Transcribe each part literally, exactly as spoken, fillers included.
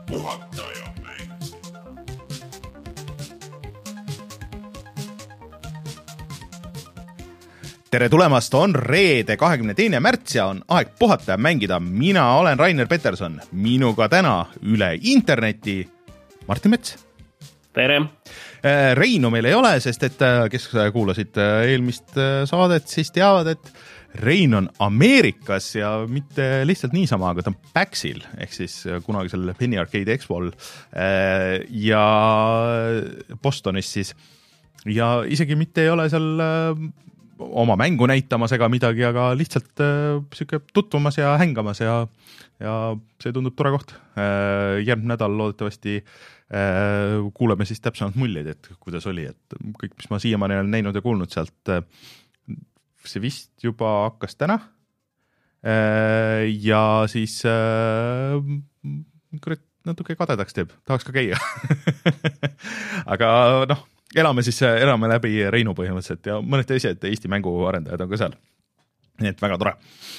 puhataja mäng. tere tulemast, on reede kahekümne teine märts ja on aeg puhata ja mängida. Mina olen Rainer Peterson, minuga täna üle interneti Martin Mets. Tere! Reinu meil ei ole, sest et kes kuulasid eelmist saadet, siis teavad, et Rein on Ameerikas ja mitte lihtsalt niisama, aga ta on PAX-il, ehk siis kunagisel Penny Arcade Expol ja Bostonis siis. Ja isegi mitte ei ole seal oma mängu näitamas ega midagi, aga lihtsalt äh, siuke tutvumas ja hängamas ja, ja see tundub tore koht. Äh, järgmine nädal loodetavasti äh, kuuleme siis täpsemalt muljeid, et kuidas oli, et kõik, mis ma siiamaani olen näinud ja kuulnud sealt, äh, see vist juba hakkas täna äh, ja siis äh, kurat, natuke kadedaks teeb, tahaks ka käia. Aga noh, elame siis, elame läbi Reinu põhimõtteliselt ja mõned teised Eesti mänguarendajad on ka seal. Nii et väga tore.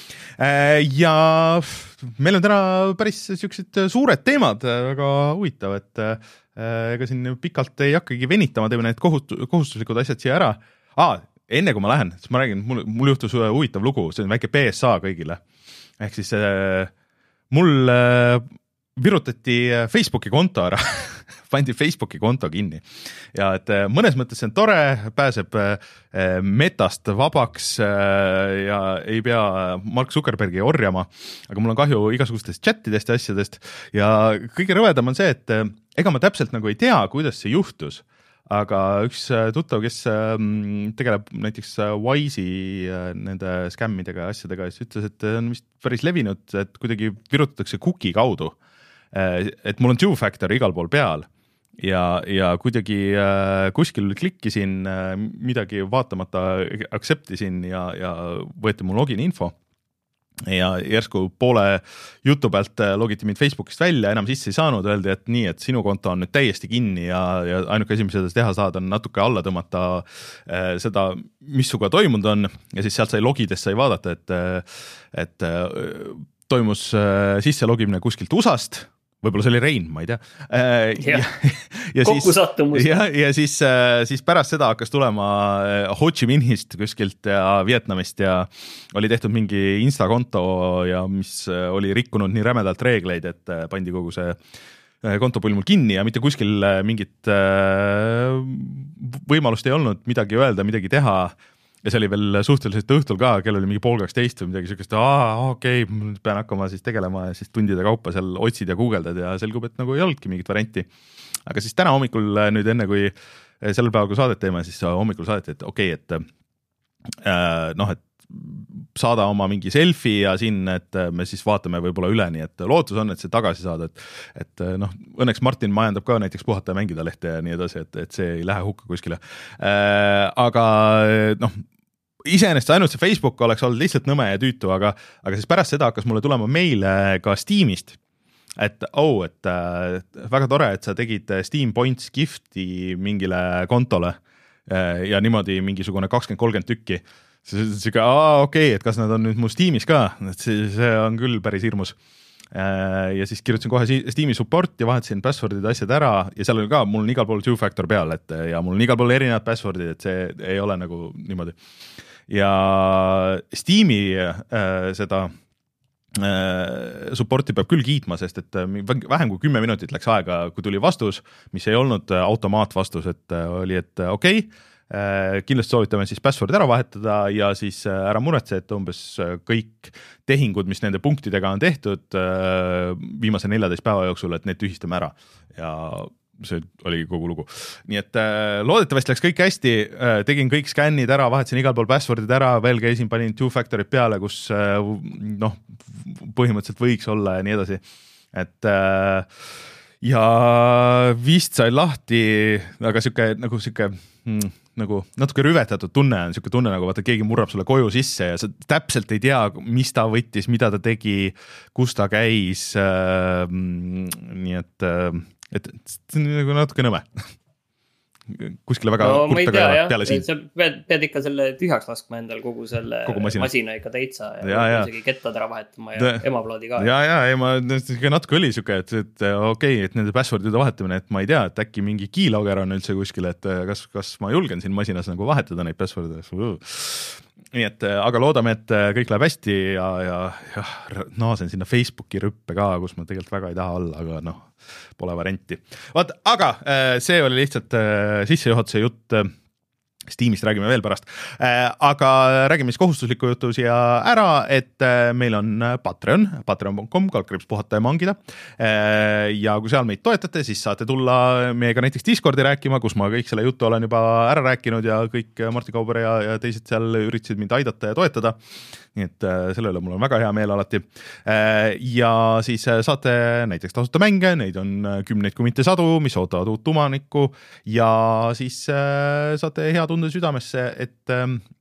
Ja meil on täna päris siuksed suured teemad, väga huvitav, et ega siin pikalt ei hakkagi venitama, teeme need kohust, kohustuslikud asjad siia ära. Aa, enne kui ma lähen, siis ma räägin, mul, mul juhtus huvitav lugu, see on väike P S A kõigile. Ehk siis mul virutati Facebooki konto ära. Pandi Facebooki konto kinni ja et mõnes mõttes see on tore, pääseb metast vabaks ja ei pea Mark Zuckerbergi orjama, aga mul on kahju igasugustest chattidest ja asjadest ja kõige rõvedam on see, et ega ma täpselt nagu ei tea, kuidas see juhtus, aga üks tuttav, kes tegeleb näiteks Wise'i nende skämmidega ja asjadega, siis ütles, et on vist päris levinud, et kuidagi virutatakse cookie kaudu, et mul on two-factor igal pool peal ja, ja kuidagi äh, kuskil klikkisin äh, midagi vaatamata, acceptisin ja, ja võeti mu login info ja järsku poole jutu pealt logiti mind Facebookist välja, enam sisse ei saanud, öeldi, et nii, et sinu konto on nüüd täiesti kinni ja, ja ainuke asi, mis seda teha saad, on natuke alla tõmmata äh, seda, mis suga toimunud on ja siis sealt sai logides sai vaadata, et, et äh, toimus äh, sisse logimine kuskilt U S A-st, võib-olla see oli Rein, ma ei tea. Ja, ja, ja kokku sattumus. Ja, ja siis, siis pärast seda hakkas tulema Ho Chi Minhist kuskilt ja Vietnamist ja oli tehtud mingi Insta-konto ja mis oli rikkunud nii rämedalt reegleid, et pandi kogu see kontopull mul kinni ja mitte kuskil mingit võimalust ei olnud midagi öelda, midagi teha. Ja see oli veel suhteliselt õhtul ka, kell oli mingi pool kaksteist või midagi sellist, aa, okei, okay, pean hakkama siis tegelema ja siis tundide kaupa seal otsid ja guugeldad ja selgub, et nagu ei olnudki mingit varianti. Aga siis täna hommikul nüüd enne, kui sellel päeval, kui saadet teeme, siis hommikul saadeti, et okei, okay, et äh, noh, et saada oma mingi selfie ja siin, et me siis vaatame võib-olla üle, nii et lootus on, et see tagasi saada, et, et noh, õnneks Martin majandab ka näiteks puhata ja mängida lehte ja nii edasi, et, et see ei lähe hukka kuskile. Äh, aga noh, iseenesest ainult see Facebook oleks olnud lihtsalt nõme ja tüütu, aga, aga siis pärast seda hakkas mulle tulema meile ka Steamist, et oh, et äh, väga tore, et sa tegid Steam Points gifti mingile kontole äh, ja niimoodi mingisugune kakskümmend kolmkümmend tükki. See on siuke, aa, okei, okay, et kas nad on nüüd mu Steamis ka, et see, see on küll päris hirmus. Ja siis kirjutasin kohe Steam'i support ja vahetasin passwordid asjad ära ja seal oli ka, mul on igal pool two-factor peal, et ja mul on igal pool erinevad passwordid, et see ei ole nagu niimoodi. Ja Steam'i äh, seda äh, supporti peab küll kiitma, sest et vähem kui kümme minutit läks aega, kui tuli vastus, mis ei olnud automaatvastus, et oli, et okei, okay, kindlasti soovitame siis password ära vahetada ja siis ära muretse, et umbes kõik tehingud, mis nende punktidega on tehtud viimase neljateist päeva jooksul, et need tühistame ära ja see oli kogu lugu. Nii et loodetavasti läks kõik hästi, tegin kõik skännid ära, vahetasin igal pool passwordid ära, veel käisin, panin two-factorid peale, kus noh, põhimõtteliselt võiks olla ja nii edasi. Et ja vist sai lahti, aga siuke, nagu siuke hmm, nagu natuke rüvetatud tunne on, siuke tunne nagu vaata, keegi murrab sulle koju sisse ja sa täpselt ei tea, mis ta võttis, mida ta tegi, kus ta käis, äh, nii et, et see on nagu natuke nõme. kuskile väga no, kurta ka peale siin. Sa pead, pead ikka selle tühjaks laskma endal kogu selle kogu masina. masina ikka täitsa ja, ja, ja. isegi kettad ära vahetama ja Ta, emaplaadi ka. Ja, ja, ja ma natuke oli siuke, et, et okei, okay, et nende passwordide vahetamine, et ma ei tea, et äkki mingi keylogger on üldse kuskil, et kas, kas ma julgen siin masinas nagu vahetada neid passwordide. Nii et, aga loodame, et kõik läheb hästi ja, ja, ja naasen sinna Facebooki rüppe ka, kus ma tegelikult väga ei taha olla, aga noh, pole varianti. Vaat, aga see oli lihtsalt sissejuhatuse jutt, Steamist räägime veel pärast, aga räägime siis kohustusliku jutu siia ära, et meil on Patreon, patreon punkt com, kaldkriips puhata ja mangida ja kui seal meid toetate, siis saate tulla meiega näiteks Discordi rääkima, kus ma kõik selle jutu olen juba ära rääkinud ja kõik Martin Kauber ja, ja teised seal üritasid mind aidata ja toetada. Nii et selle üle mul on väga hea meel alati. Ja siis saate näiteks tasuta mänge, neid on kümneid kui mitte sadu, mis ootavad uut omanikku ja siis saate hea tunde südamesse, et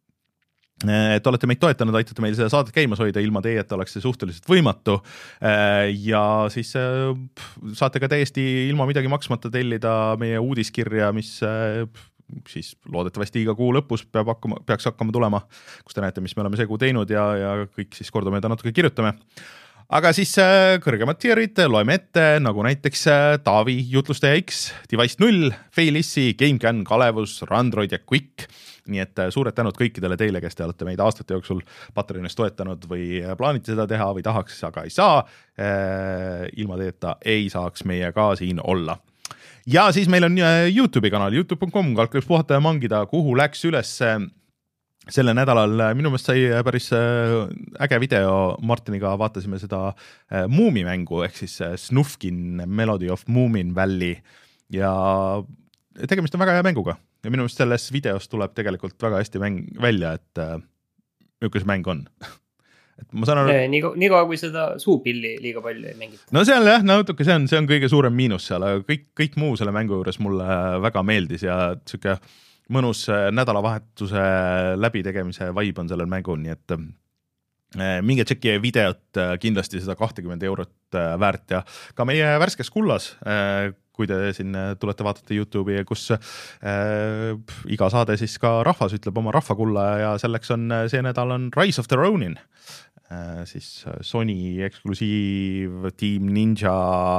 et olete meid toetanud, aitate meil seda saadet käimas hoida, ilma teie, et oleks see suhteliselt võimatu ja siis saate ka täiesti ilma midagi maksmata tellida meie uudiskirja, mis siis loodetavasti iga kuu lõpus peab hakkama, peaks hakkama tulema, kus te näete, mis me oleme see kuu teinud ja, ja kõik siis kordamööda natuke kirjutame. Aga siis kõrgemad tierid loeme ette, nagu näiteks Taavi, Jutlustaja X, Device null, Failissi, GameCAN, Kalevus, Randroid ja Quick. Nii et suured tänud kõikidele teile, kes te olete meid aastate jooksul Patreonis toetanud või plaanite seda teha või tahaks, aga ei saa. Ilma teeta ei saaks meie ka siin olla. Ja siis meil on YouTube'i kanal, youtube punkt com, kaldkriips puhata ja mangida, kuhu läks üles selle nädalal. Minu meelest sai päris äge video, Martiniga vaatasime seda Moomi mängu, ehk siis Snufkin Melody of Moomin Valley ja tegemist on väga hea mänguga ja minu meelest selles videos tuleb tegelikult väga hästi mäng välja, et milline see mäng on. Et ma saan aru, nii, nii kaua kui seda suupilli liiga palju ei mängita. No seal jah, natuke see on, see on kõige suurem miinus seal, aga kõik, kõik muu selle mängu juures mulle väga meeldis ja siuke mõnus nädalavahetuse läbitegemise vibe on sellel mängul, nii et minge tšeki videot, kindlasti seda kakskümmend eurot väärt ja ka meie värskes kullas, kui te siin tulete vaatate YouTube'i, kus äh, iga saade siis ka rahvas ütleb oma rahvakulla ja selleks on see nädal on Rise of the Ronin, äh, siis Sony eksklusiiv Team Ninja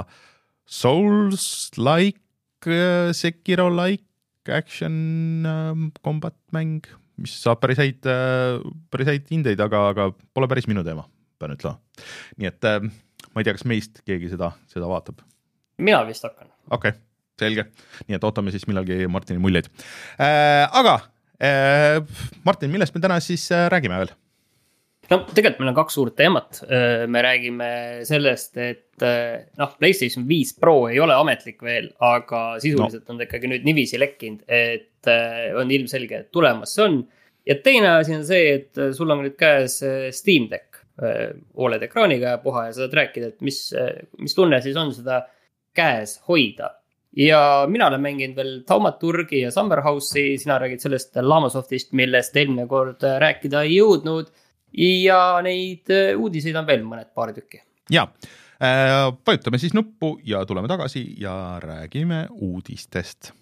Souls-like, Sekiro-like action äh, combat mäng, mis saab päris häid, äh, päris häid hindeid, aga, aga pole päris minu teema, pean ütlema. Nii et äh, ma ei tea, kas meist keegi seda, seda vaatab. Mina vist hakkan. Okei, okay, selge. Nii et ootame siis millalgi Martini muljeid. Äh, aga äh, Martin, millest me täna siis äh, räägime veel? No tegelikult meil on kaks suurt teemat. Me räägime sellest, et noh, PlayStation viis Pro ei ole ametlik veel, aga sisuliselt no. on ikkagi nüüd nivisi lekkinud, et on ilmselge, et tulemas see on. Ja teine asi on see, et sul on nüüd käes Steam Deck O L E D ekraaniga ja puha ja saad rääkida, et mis, mis tunne siis on seda käes hoida. Ja mina olen mänginud veel Taumaturgi ja Summer House'i, sina räägid sellest Lamasoftist, millest eelmine kord rääkida ei jõudnud ja neid uudiseid on veel mõned paar tükki. Ja, äh, vajutame siis nuppu ja tuleme tagasi ja räägime uudistest.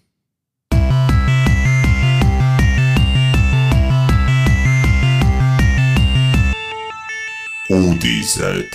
Uudised.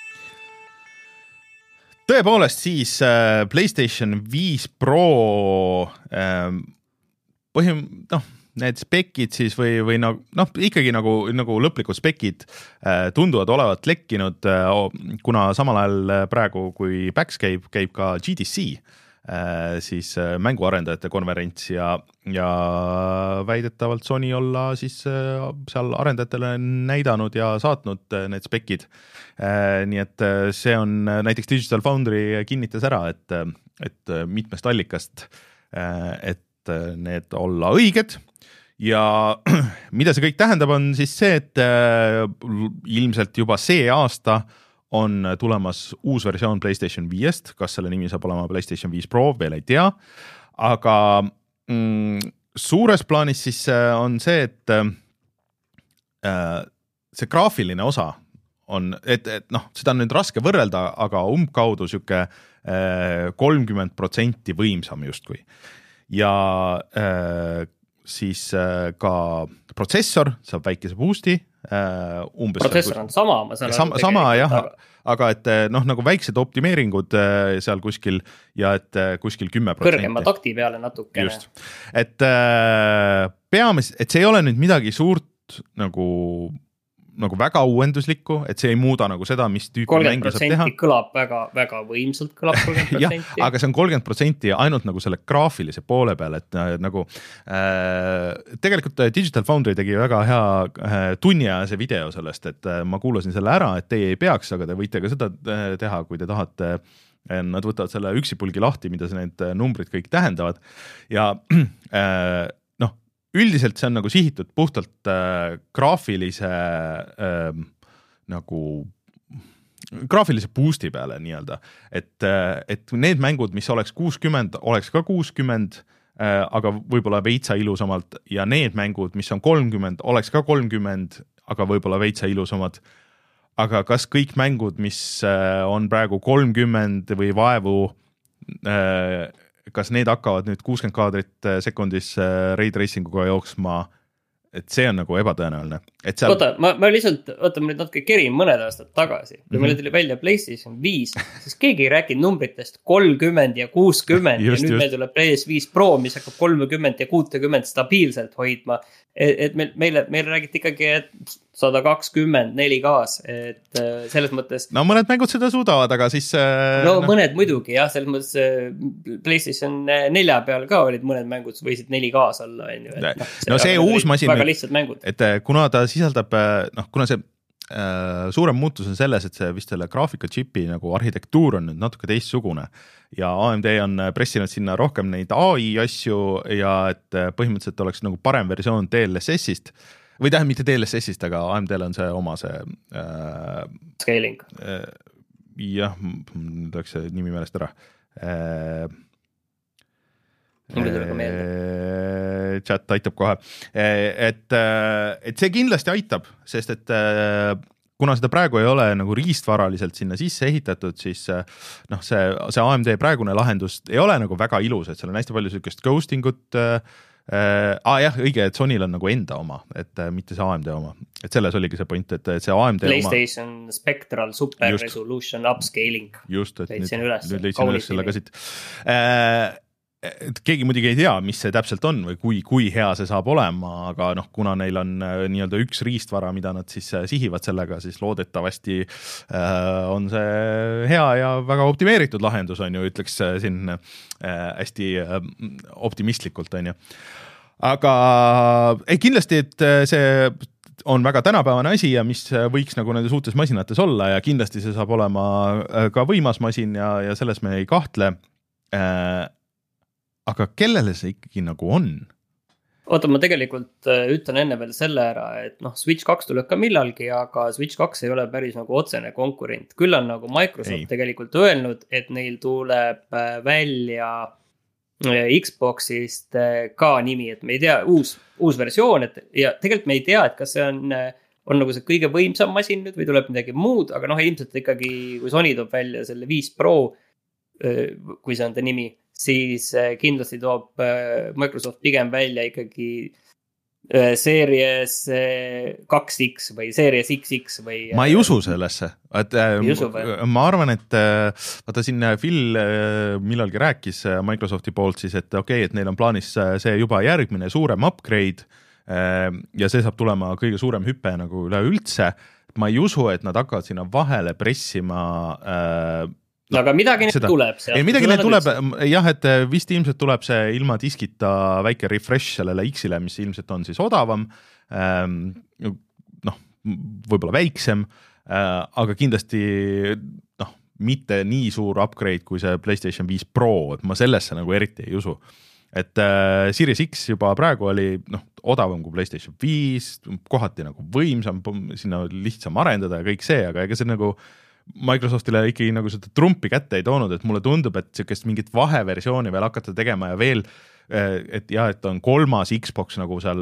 Tõepoolest siis äh, PlayStation viis Pro äh, põhim, noh, need spekid siis või, või noh, noh, ikkagi nagu, nagu lõplikud spekid äh, tunduvad olevat lekkinud, äh, kuna samal ajal praegu, kui PAX käib, käib ka G D C, äh, siis äh, mänguarendajate konverents ja, ja väidetavalt Sony olla siis äh, seal arendajatele näidanud ja saatnud äh, need spekid. Äh, nii et äh, see on äh, näiteks Digital Foundry kinnitas ära, et, et mitmest allikast, äh, et äh, need olla õiged. Ja mida see kõik tähendab, on siis see, et äh, ilmselt juba see aasta on tulemas uus versioon PlayStation viiest, kas selle nimi saab olema PlayStation viis Pro, veel ei tea, aga mm, suures plaanis siis on see, et äh, see graafiline osa on, et, et noh, seda on nüüd raske võrrelda, aga umbkaudu siuke kolmkümmend protsenti võimsam justkui. ja äh, siis äh, ka protsessor saab väikese boost'i äh,. protsessor on sama, ma saan sama, sama jah, aga, aga et noh, nagu väiksed optimeeringud äh, seal kuskil ja et äh, kuskil kümme protsenti. kõrgema takti peale natukene. Just, et äh, peamis, et see ei ole nüüd midagi suurt nagu nagu väga uuenduslikku, et see ei muuda nagu seda, mis tüüpi mänge saab teha. kõlab väga, väga võimsalt, kõlab kolmkümmend protsenti. jah, aga see on kolmkümmend protsenti ainult nagu selle graafilise poole peal, et äh, nagu äh, tegelikult Digital Foundry tegi väga hea äh, tunniajase video sellest, et äh, ma kuulasin selle ära, et teie ei peaks, aga te võite ka seda äh, teha, kui te tahate. Nad võtavad selle üksipulgi lahti, mida need numbrid kõik tähendavad ja äh, üldiselt see on nagu sihitud puhtalt äh, graafilise äh, nagu graafilise boost'i peale nii-öelda, et, äh, et need mängud, mis oleks kuuskümmend, oleks ka kuuskümmend, äh, aga võib-olla veitsa ilusamalt ja need mängud, mis on kolmkümmend, oleks ka kolmkümmend, aga võib-olla veitsa ilusamad. Aga kas kõik mängud, mis äh, on praegu kolmkümmend või vaevu äh, kas need hakkavad nüüd kuuskümmend kaadrit sekundis ray tracinguga jooksma, et see on nagu ebatõenäoline. Et seal... Oota, ma, ma lihtsalt, oota, ma nüüd natuke kerin mõned aastad tagasi. Kui mm-hmm. meile tuli välja PlayStation viis, siis keegi ei rääkinud numbritest kolmkümmend ja kuuskümmend just, ja nüüd just. Meil tuleb P S viis Pro, mis hakkab kolmkümmend ja kuuskümmend stabiilselt hoidma. Et, et meil, meile, meile räägiti ikkagi, et sada kakskümmend neli K-s, et selles mõttes... No mõned mängud seda suudavad, aga siis... No, no mõned muidugi, jah, selles mõttes PlayStation nelja peal ka olid mõned mängud, võisid neli K-s olla. Et, no, see, no see uus masin... Väga lihtsad mängud. Et kuna ta sisaldab, noh, kuna see äh, suurem muutus on selles, et see vist selle graafikatšipi nagu arhitektuur on nüüd natuke teistsugune ja A M D on pressinud sinna rohkem neid A I asju ja et põhimõtteliselt oleks nagu parem versioon D L S S-ist või tähendab mitte D L S S-ist, aga A M D-l on see oma see äh, scaling äh, jah, nüüd oleks see nimi meelest ära äh, mulle tuleb ka meelde. Chat aitab kohe, et, et see kindlasti aitab, sest et kuna seda praegu ei ole nagu riistvaraliselt sinna sisse ehitatud, siis noh, see, see A M D praegune lahendus ei ole nagu väga ilus, et seal on hästi palju sellist ghosting ut äh, ah, jah, õige, et Sonyl on nagu enda oma, et mitte see A M D oma, et selles oligi see point, et see A M D PlayStation oma... Spectral Super just. Resolution Upscaling just, et leidsin nüüd, üles, nüüd leidsin üles selle ka siit äh, et keegi muidugi ei tea, mis see täpselt on või kui, kui hea see saab olema, aga noh, kuna neil on nii-öelda üks riistvara, mida nad siis sihivad sellega, siis loodetavasti äh, on see hea ja väga optimeeritud lahendus, on ju, ütleks siin äh, hästi äh, optimistlikult, on ju. Aga ei, kindlasti, et see on väga tänapäevane asi ja mis võiks nagu nendes uutes masinates olla ja kindlasti see saab olema ka võimas masin ja, ja selles me ei kahtle äh, aga kellele see ikkagi nagu on? Oota, ma tegelikult ütlen enne veel selle ära, et noh, Switch kaks tuleb ka millalgi, aga Switch kaks ei ole päris nagu otsene konkurent. Küll on nagu Microsoft ei. Tegelikult öelnud, et neil tuleb välja Xboxist ka nimi, et me ei tea, uus, uus versioon, et ja tegelikult me ei tea, et kas see on, on nagu see kõige võimsam masin nüüd või tuleb midagi muud, aga noh, ilmselt ikkagi, kui Sony toob välja selle viis Pro, kui see on ta nimi, siis kindlasti toob Microsoft pigem välja ikkagi Series kaks X või Series X X või... Ma ei usu sellesse. Et, ei usu või? Ma arvan, et vaata siin Phil millalgi rääkis Microsofti poolt siis, et okei, okay, et neil on plaanis see juba järgmine suurem upgrade ja see saab tulema kõige suurem hüpe nagu üle üldse. Ma ei usu, et nad hakkavad sinna vahele pressima no, aga midagi nüüd tuleb ei, midagi nüüd tuleb, jah, et vist ilmselt tuleb see ilma diskita väike refresh sellele X-ile, mis ilmselt on siis odavam, noh, võib-olla väiksem, aga kindlasti noh, mitte nii suur upgrade kui see PlayStation viis Pro, et ma sellesse nagu eriti ei usu. Et äh, Series X juba praegu oli noh, odavam kui PlayStation viis, kohati nagu võimsam, sinna lihtsam arendada ja kõik see, aga ega see nagu Microsoftile ikkagi nagu seda trumpi kätte ei toonud, et mulle tundub, et sellist mingit vaheversiooni veel hakata tegema ja veel, et jah, et on kolmas Xbox nagu seal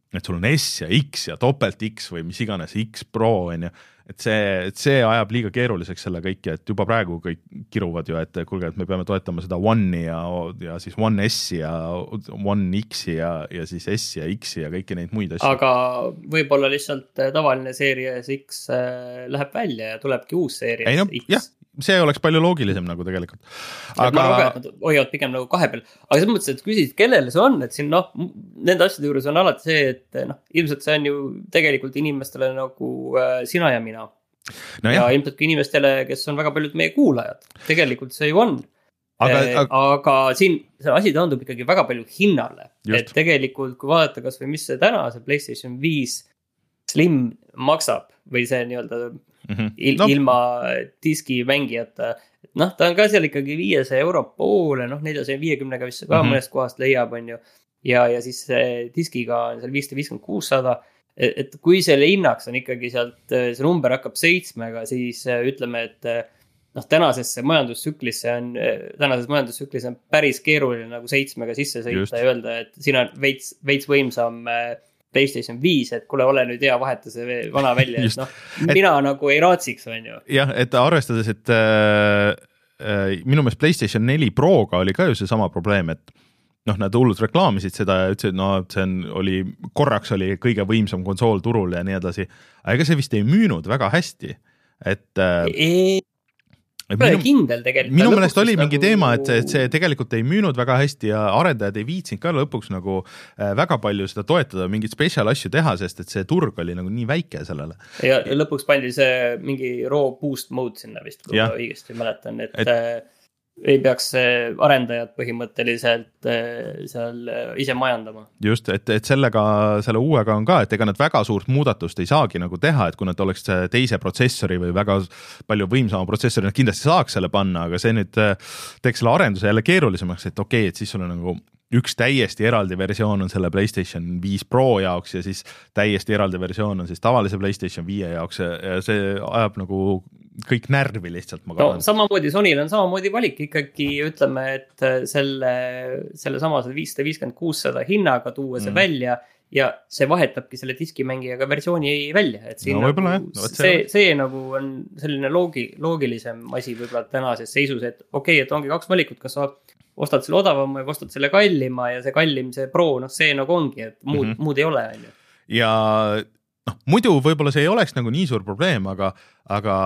et sul on S ja X ja topelt X või mis iganes X Pro on ju, et see, et see ajab liiga keeruliseks selle kõiki, et juba praegu kõik kiruvad ju, et kuulge, et me peame toetama seda One'i ja, ja siis One S-i ja One X-i ja, ja siis S ja X-i ja kõiki neid muid asju. Aga võib-olla lihtsalt tavaline Series X läheb välja ja tulebki uus Series Ei, no, X. Jah, see oleks palju loogilisem nagu tegelikult. Aga... ma arvan, et nad hoiavad pigem nagu kahe peal. Aga selles mõttes, et küsisid, kellele see on, et siin noh, nende asjade juures on alati see, et noh, ilmselt see on ju tegelikult inimestele nagu äh, sina ja mina. No ja jah. Ilmselt ka inimestele, kes on väga paljud meie kuulajad. Tegelikult see ju on. Aga, aga... aga siin see asi taandub ikkagi väga palju hinnale. Just. Et tegelikult, kui vaadata kas või mis see täna, see PlayStation viis Slim maksab või see nii-öelda mm-hmm. il, no. ilma diski mängijata. Noh, ta on ka seal ikkagi viiesaja euro poole, noh, neljasaja viiekümnega vist ka mm-hmm. mõnest kohast leiab, on ju. Ja, ja siis diskiga on seal viissada viiskümmend kuussada. Et kui selle hinnaks on ikkagi sealt, see number hakkab seitsmega, siis ütleme, et noh, tänasesse majandustsüklisse on, tänases majandustsüklisse on päris keeruline nagu seitsmega sisse sõita Just. Ja öelda, et siin on veits, veits võimsam PlayStation viis, et kuule, ole nüüd hea, vaheta see vana välja, et noh, mina et, nagu ei raatsiks, on ju. Jah, et arvestades, et äh, äh, minu meelest PlayStation neli Proga oli ka ju see sama probleem, et noh, nad hullud reklaamisid seda ja ütlesid, no see on, oli, korraks oli kõige võimsam konsool turul ja nii edasi, aga ega see vist ei müünud väga hästi, et äh, ei Minu, kindel tegelikult. Minu meelest oli mingi nagu... teema, et see, et see tegelikult ei müünud väga hästi ja arendajad ei viitsinud ka lõpuks nagu väga palju seda toetada, mingid spetsial asju teha, sest et see turg oli nagu nii väike sellele. Ja lõpuks pandi see mingi raw boost mode sinna vist, kui ma õigesti mäletan, et, et... ei peaks arendajad põhimõtteliselt seal ise majandama. Just, et, et sellega, selle uuega on ka, et ega nad väga suurt muudatust ei saagi nagu teha, et kui nad oleks teise protsessori või väga palju võimsama protsessori, nad kindlasti saaks selle panna, aga see nüüd teeks selle arenduse jälle keerulisemaks, et okei, et siis sul on nagu üks täiesti eraldi versioon on selle PlayStation viis Pro jaoks ja siis täiesti eraldi versioon on siis tavalise PlayStation viie jaoks ja see ajab nagu kõik närvi lihtsalt. Ma no samamoodi Sonyl on samamoodi valik ikkagi, ütleme, et selle, selle sama viissada viiskümmend kuussada hinnaga tuua see mm. välja ja see vahetabki selle diskimängijaga versiooni välja, et siin no, nagu, no, see, see, see nagu on selline loogi, loogilisem asi võib-olla tänases seisus, et okei, okay, et ongi kaks valikut, kas sa ostad selle odavama ja ostad selle kallima ja see kallim, see Pro, noh see nagu ongi, et muud, mm-hmm. muud ei ole. Ja noh, muidu võib-olla see ei oleks nagu nii suur probleem, aga, aga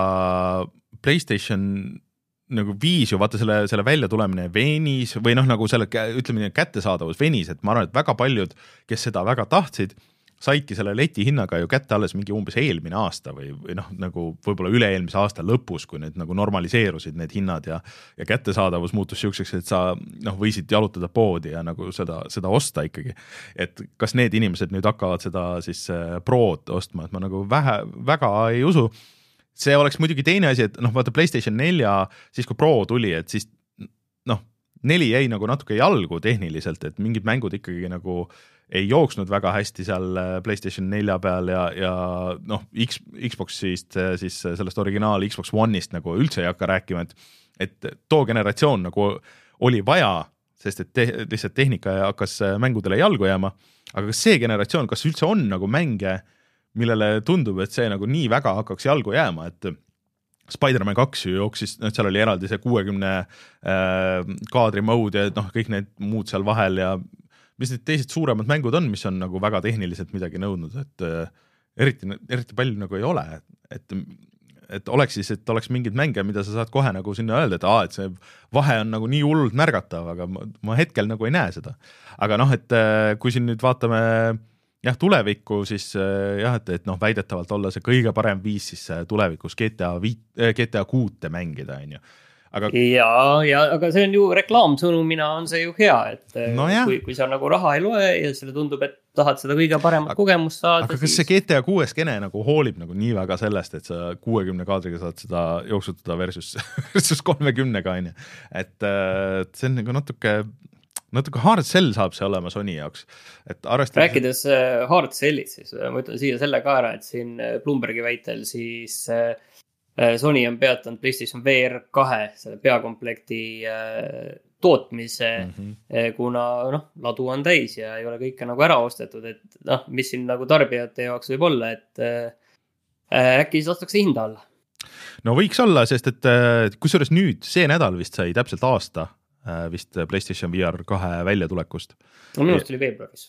PlayStation nagu viis ju, vaata selle, selle välja tulemine venis või noh, nagu selle, ütleme nii, kättesaadavus venis, et ma arvan, et väga paljud, kes seda väga tahtsid, saidki selle leti hinnaga ju kätte alles mingi umbes eelmine aasta või, või noh, nagu võib-olla üle-eelmise aasta lõpus, kui need nagu normaliseerusid need hinnad ja, ja kättesaadavus muutus siukseks, et sa noh, võisid jalutada poodi ja nagu seda, seda osta ikkagi. Et kas need inimesed nüüd hakkavad seda siis Prod ostma, et ma nagu vähe, väga ei usu. See oleks muidugi teine asi, et noh, vaata PlayStation nelja, siis kui Pro tuli, et siis noh, neli jäi nagu natuke jalgu tehniliselt, et mingid mängud ikkagi nagu ei jooksnud väga hästi seal PlayStation nelja peal ja, ja noh, X, Xboxist siis sellest originaal Xbox One'ist nagu üldse ei hakka rääkima, et, et too generatsioon nagu oli vaja, sest et te, lihtsalt tehnika hakkas mängudele jalgu jääma, aga kas see generatsioon, kas üldse on nagu mänge, millele tundub, et see nagu nii väga hakkaks jalgu jääma, et Spider-Man kaks ju jooksis, noh, seal oli eraldi see kuuekümne äh, kaadri mode ja noh, kõik need muud seal vahel ja mis need teised suuremad mängud on, mis on nagu väga tehniliselt midagi nõudnud, et äh, eriti, eriti palju nagu ei ole, et, et oleks siis, et oleks mingid mänge, mida sa saad kohe nagu sinna öelda, et, aa, et see vahe on nagu nii hullult märgatav, aga ma, ma hetkel nagu ei näe seda. Aga noh, et äh, kui siin nüüd vaatame jah, tulevikku, siis äh, jah, et, et noh, väidetavalt olla see kõige parem viis siis tulevikus G T A, G T A kuute mängida, on ju. Aga... Ja, ja, aga see on ju reklaamsõnumina on see ju hea, et no kui, kui sa nagu raha ei loe ja selle tundub, et tahad seda kõige paremat aga, kogemust saada. Aga kas siis... see G T A kuue skene nagu hoolib nagu nii väga sellest, et sa kuuekümne kaadriga saad seda jooksutada versus, versus kolmekümnega, on ju. Et see on nagu natuke, natuke hard sell saab see olema Sony jaoks. Et arvestades... Rääkides hard sellid, siis ma ütlen siia selle ka ära, et siin Bloombergi väitel siis... Sony on peatanud PlayStation V R kahe selle peakomplekti tootmise mm, -hmm. kuna noh, ladu on täis ja ei ole kõike nagu ära ostetud, et noh, mis siin nagu tarbijate jaoks võib olla, et äh, äkki siis ostakse hinda alla. No võiks olla, sest et kusjuures nüüd see nädal vist sai täpselt aasta vist PlayStation V R kahe väljatulekust. No minust oli veebruaris.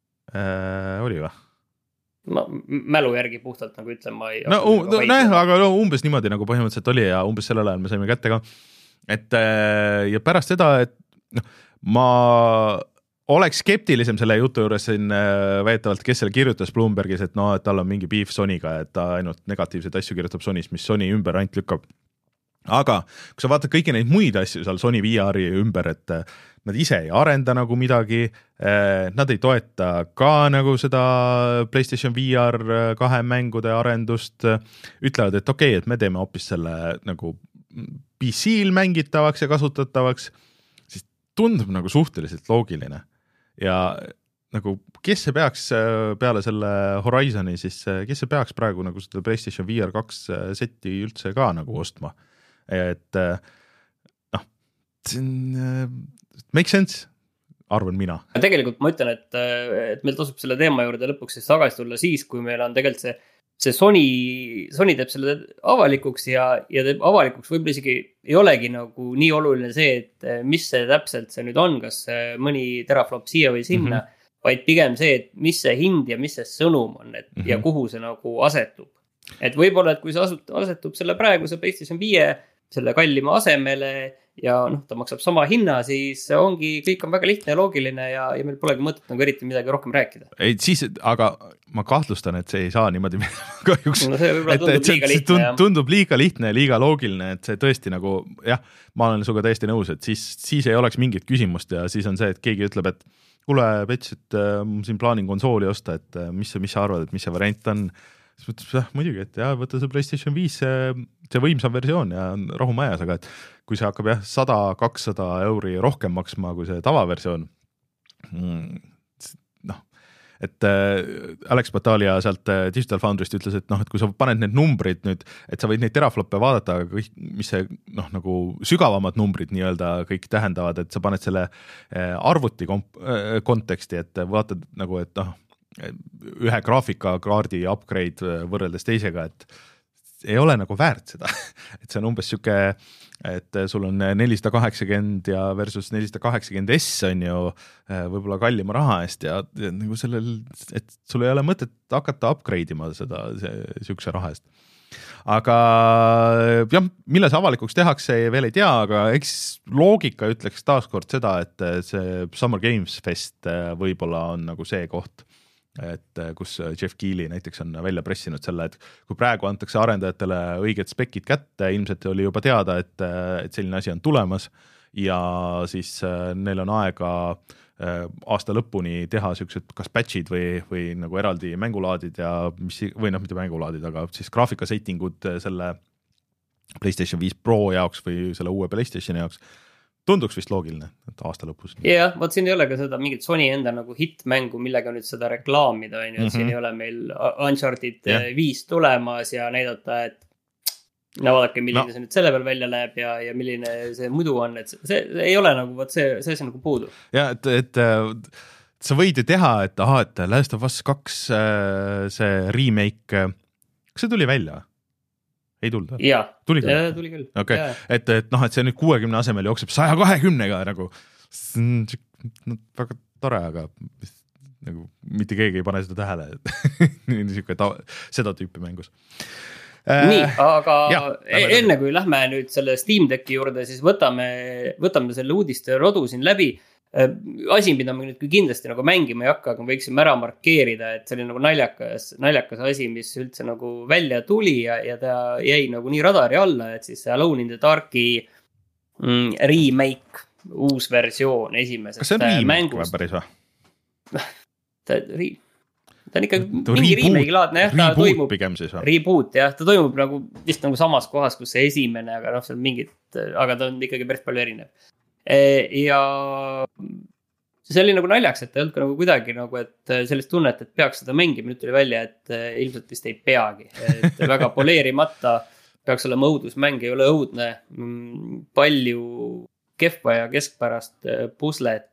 Äh, oli või? Ma mälu järgi puhtalt nagu ütlen, ma ei... No, um, no näe, aga no, umbes niimoodi nagu põhimõtteliselt oli ja umbes sellel ajal me saime kätte ka. Et ja pärast seda, et noh, ma oleks skeptilisem selle jutu juures siin väetavalt, kes selle kirjutas Bloombergis, et no, et tal on mingi beef Sonyga, et ta ainult negatiivseid asju kirjutab Sonys, mis Sony ümber ainult lükkab. Aga kui sa vaatad kõiki neid muid asju seal Sony V R-i ümber, et nad ise ei arenda nagu midagi, nad ei toeta ka nagu seda PlayStation V R kahe mängude arendust, ütlevad, et okei, okay, et me teeme hoopis selle nagu P C-l mängitavaks ja kasutatavaks, siis tundub nagu suhteliselt loogiline. Ja nagu, kes see peaks peale selle Horizoni, siis kes see peaks praegu nagu seda PlayStation V R kaks seti üldse ka nagu ostma? Et noh, see on, make sense, arvan mina. Tegelikult ma ütlen, et, et meil tasub selle teema juurde lõpuks siis tagasi tulla siis, kui meil on tegelikult see, see Sony, Sony teeb selle avalikuks ja, ja teeb avalikuks võib-olla isegi ei olegi nagu nii oluline see, et mis see täpselt see nüüd on, kas mõni teraflop siia või sinna, mm -hmm. vaid pigem see, et mis see hind ja mis see sõnum on, et, mm -hmm. ja kuhu see nagu asetub. Et võib-olla, et kui see asetub selle praeguse PlayStation viie selle kallima asemele ja noh, ta maksab sama hinna, siis ongi, kõik on väga lihtne ja loogiline ja, ja meil polegi mõtet nagu eriti midagi rohkem rääkida. Ei, siis, aga ma kahtlustan, et see ei saa niimoodi kahjuks. No see võib-olla tundub et, liiga lihtne. Tund, tundub liiga lihtne ja liiga loogiline, et see tõesti nagu, jah, ma olen suga täiesti nõus, et siis, siis ei oleks mingit küsimust ja siis on see, et keegi ütleb, et kuule, Pets, et ma siin plaanin konsooli osta, et mis, mis sa arvad, et mis see variant on? Siis mõtleb, jah, muidugi, et jah, võtta see PlayStation viis, see, see võimsam versioon ja rahu majas, aga et kui see hakkab jah, sada kakssada euri rohkem maksma kui see tavaversioon, noh, et äh, Alex Batalja sealt Digital Foundry'st ütles, et noh, et kui sa paned need numbrid nüüd, et sa võid neid terafloppe vaadata, aga kõik, mis see noh, nagu sügavamad numbrid nii-öelda kõik tähendavad, et sa paned selle arvuti komp- konteksti, et vaatad nagu, et noh, ühe graafikakaardi upgrade võrreldes teisega, et ei ole nagu väärt seda, et see on umbes siuke, et sul on nelisada kaheksakümmend ja versus nelisada kaheksakümmend S on ju võib-olla kallima raha eest ja, ja nagu sellel, et sul ei ole mõtet hakata upgrade ima seda siukse raha eest. Aga jah, mille see avalikuks tehakse, veel ei tea, aga eks loogika ütleks taaskord seda, et see Summer Games Fest võib-olla on nagu see koht, et kus Jeff Keighley näiteks on välja pressinud selle, et kui praegu antakse arendajatele õiged spekid kätte, ilmselt oli juba teada, et, et selline asi on tulemas ja siis neil on aega aasta lõpuni teha siuksed kas patchid või, või nagu eraldi mängulaadid ja mis, või noh, mitte mängulaadid, aga siis graafikasettingud selle PlayStation viis Pro jaoks või selle uue PlayStationi jaoks. Tunduks vist loogiline, et aasta lõpus. Jah, vaat siin ei ole ka seda mingit Sony enda nagu hitmängu, millega nüüd seda reklaamida, on ju, et mm -hmm. siin ei ole meil Uncharted yeah. viis tulemas ja näidata, et no vaadake, milline no. see nüüd selle peal välja läheb ja, ja milline see muidu on, et see, see ei ole nagu, vaat see, see on nagu puudu. Ja, et, et sa võid ju teha, et aha, et Last of Us kaks see remake, kas see tuli välja? Ei tulnud? Jaa, tuli küll. Tuli küll. Okay. Et, et noh, et see nüüd kuuekümne asemel jookseb saja kahekümnega nagu, no, väga tore, aga nagu, mitte keegi ei pane seda tähele. Niisugune ta, seda tüüpi mängus. Nii, aga ja, enne kui lähme nüüd selle Steam Decki juurde, siis võtame, võtame selle uudiste rodu siin läbi. Asi, mida me nüüd kindlasti nagu mängima ei hakka, aga me võiksime ära markeerida, et see oli nagu naljakas, naljakas asi, mis üldse nagu välja tuli ja, ja ta jäi nagu nii radari alla, et siis Alone in the Darki mm, remake, uus versioon esimesest mängust. Kas see on remake või päris või? ta, ta on ikka ta mingi remake laadne, jah, ta toimub pigem siis või? Reboot, jah, ta toimub nagu vist nagu samas kohas, kus see esimene, aga noh, see on mingid, aga ta on ikkagi päris palju erinev. Ja see oli nagu naljaks, et ta ei olnud nagu kuidagi nagu, et sellist tunnet, et peaks seda mängima, nüüd tuli välja, et ilmselt vist ei peagi, et väga poleerimata peaks olema õudusmäng, ei ole õudne, palju kehva ja keskpärast puslet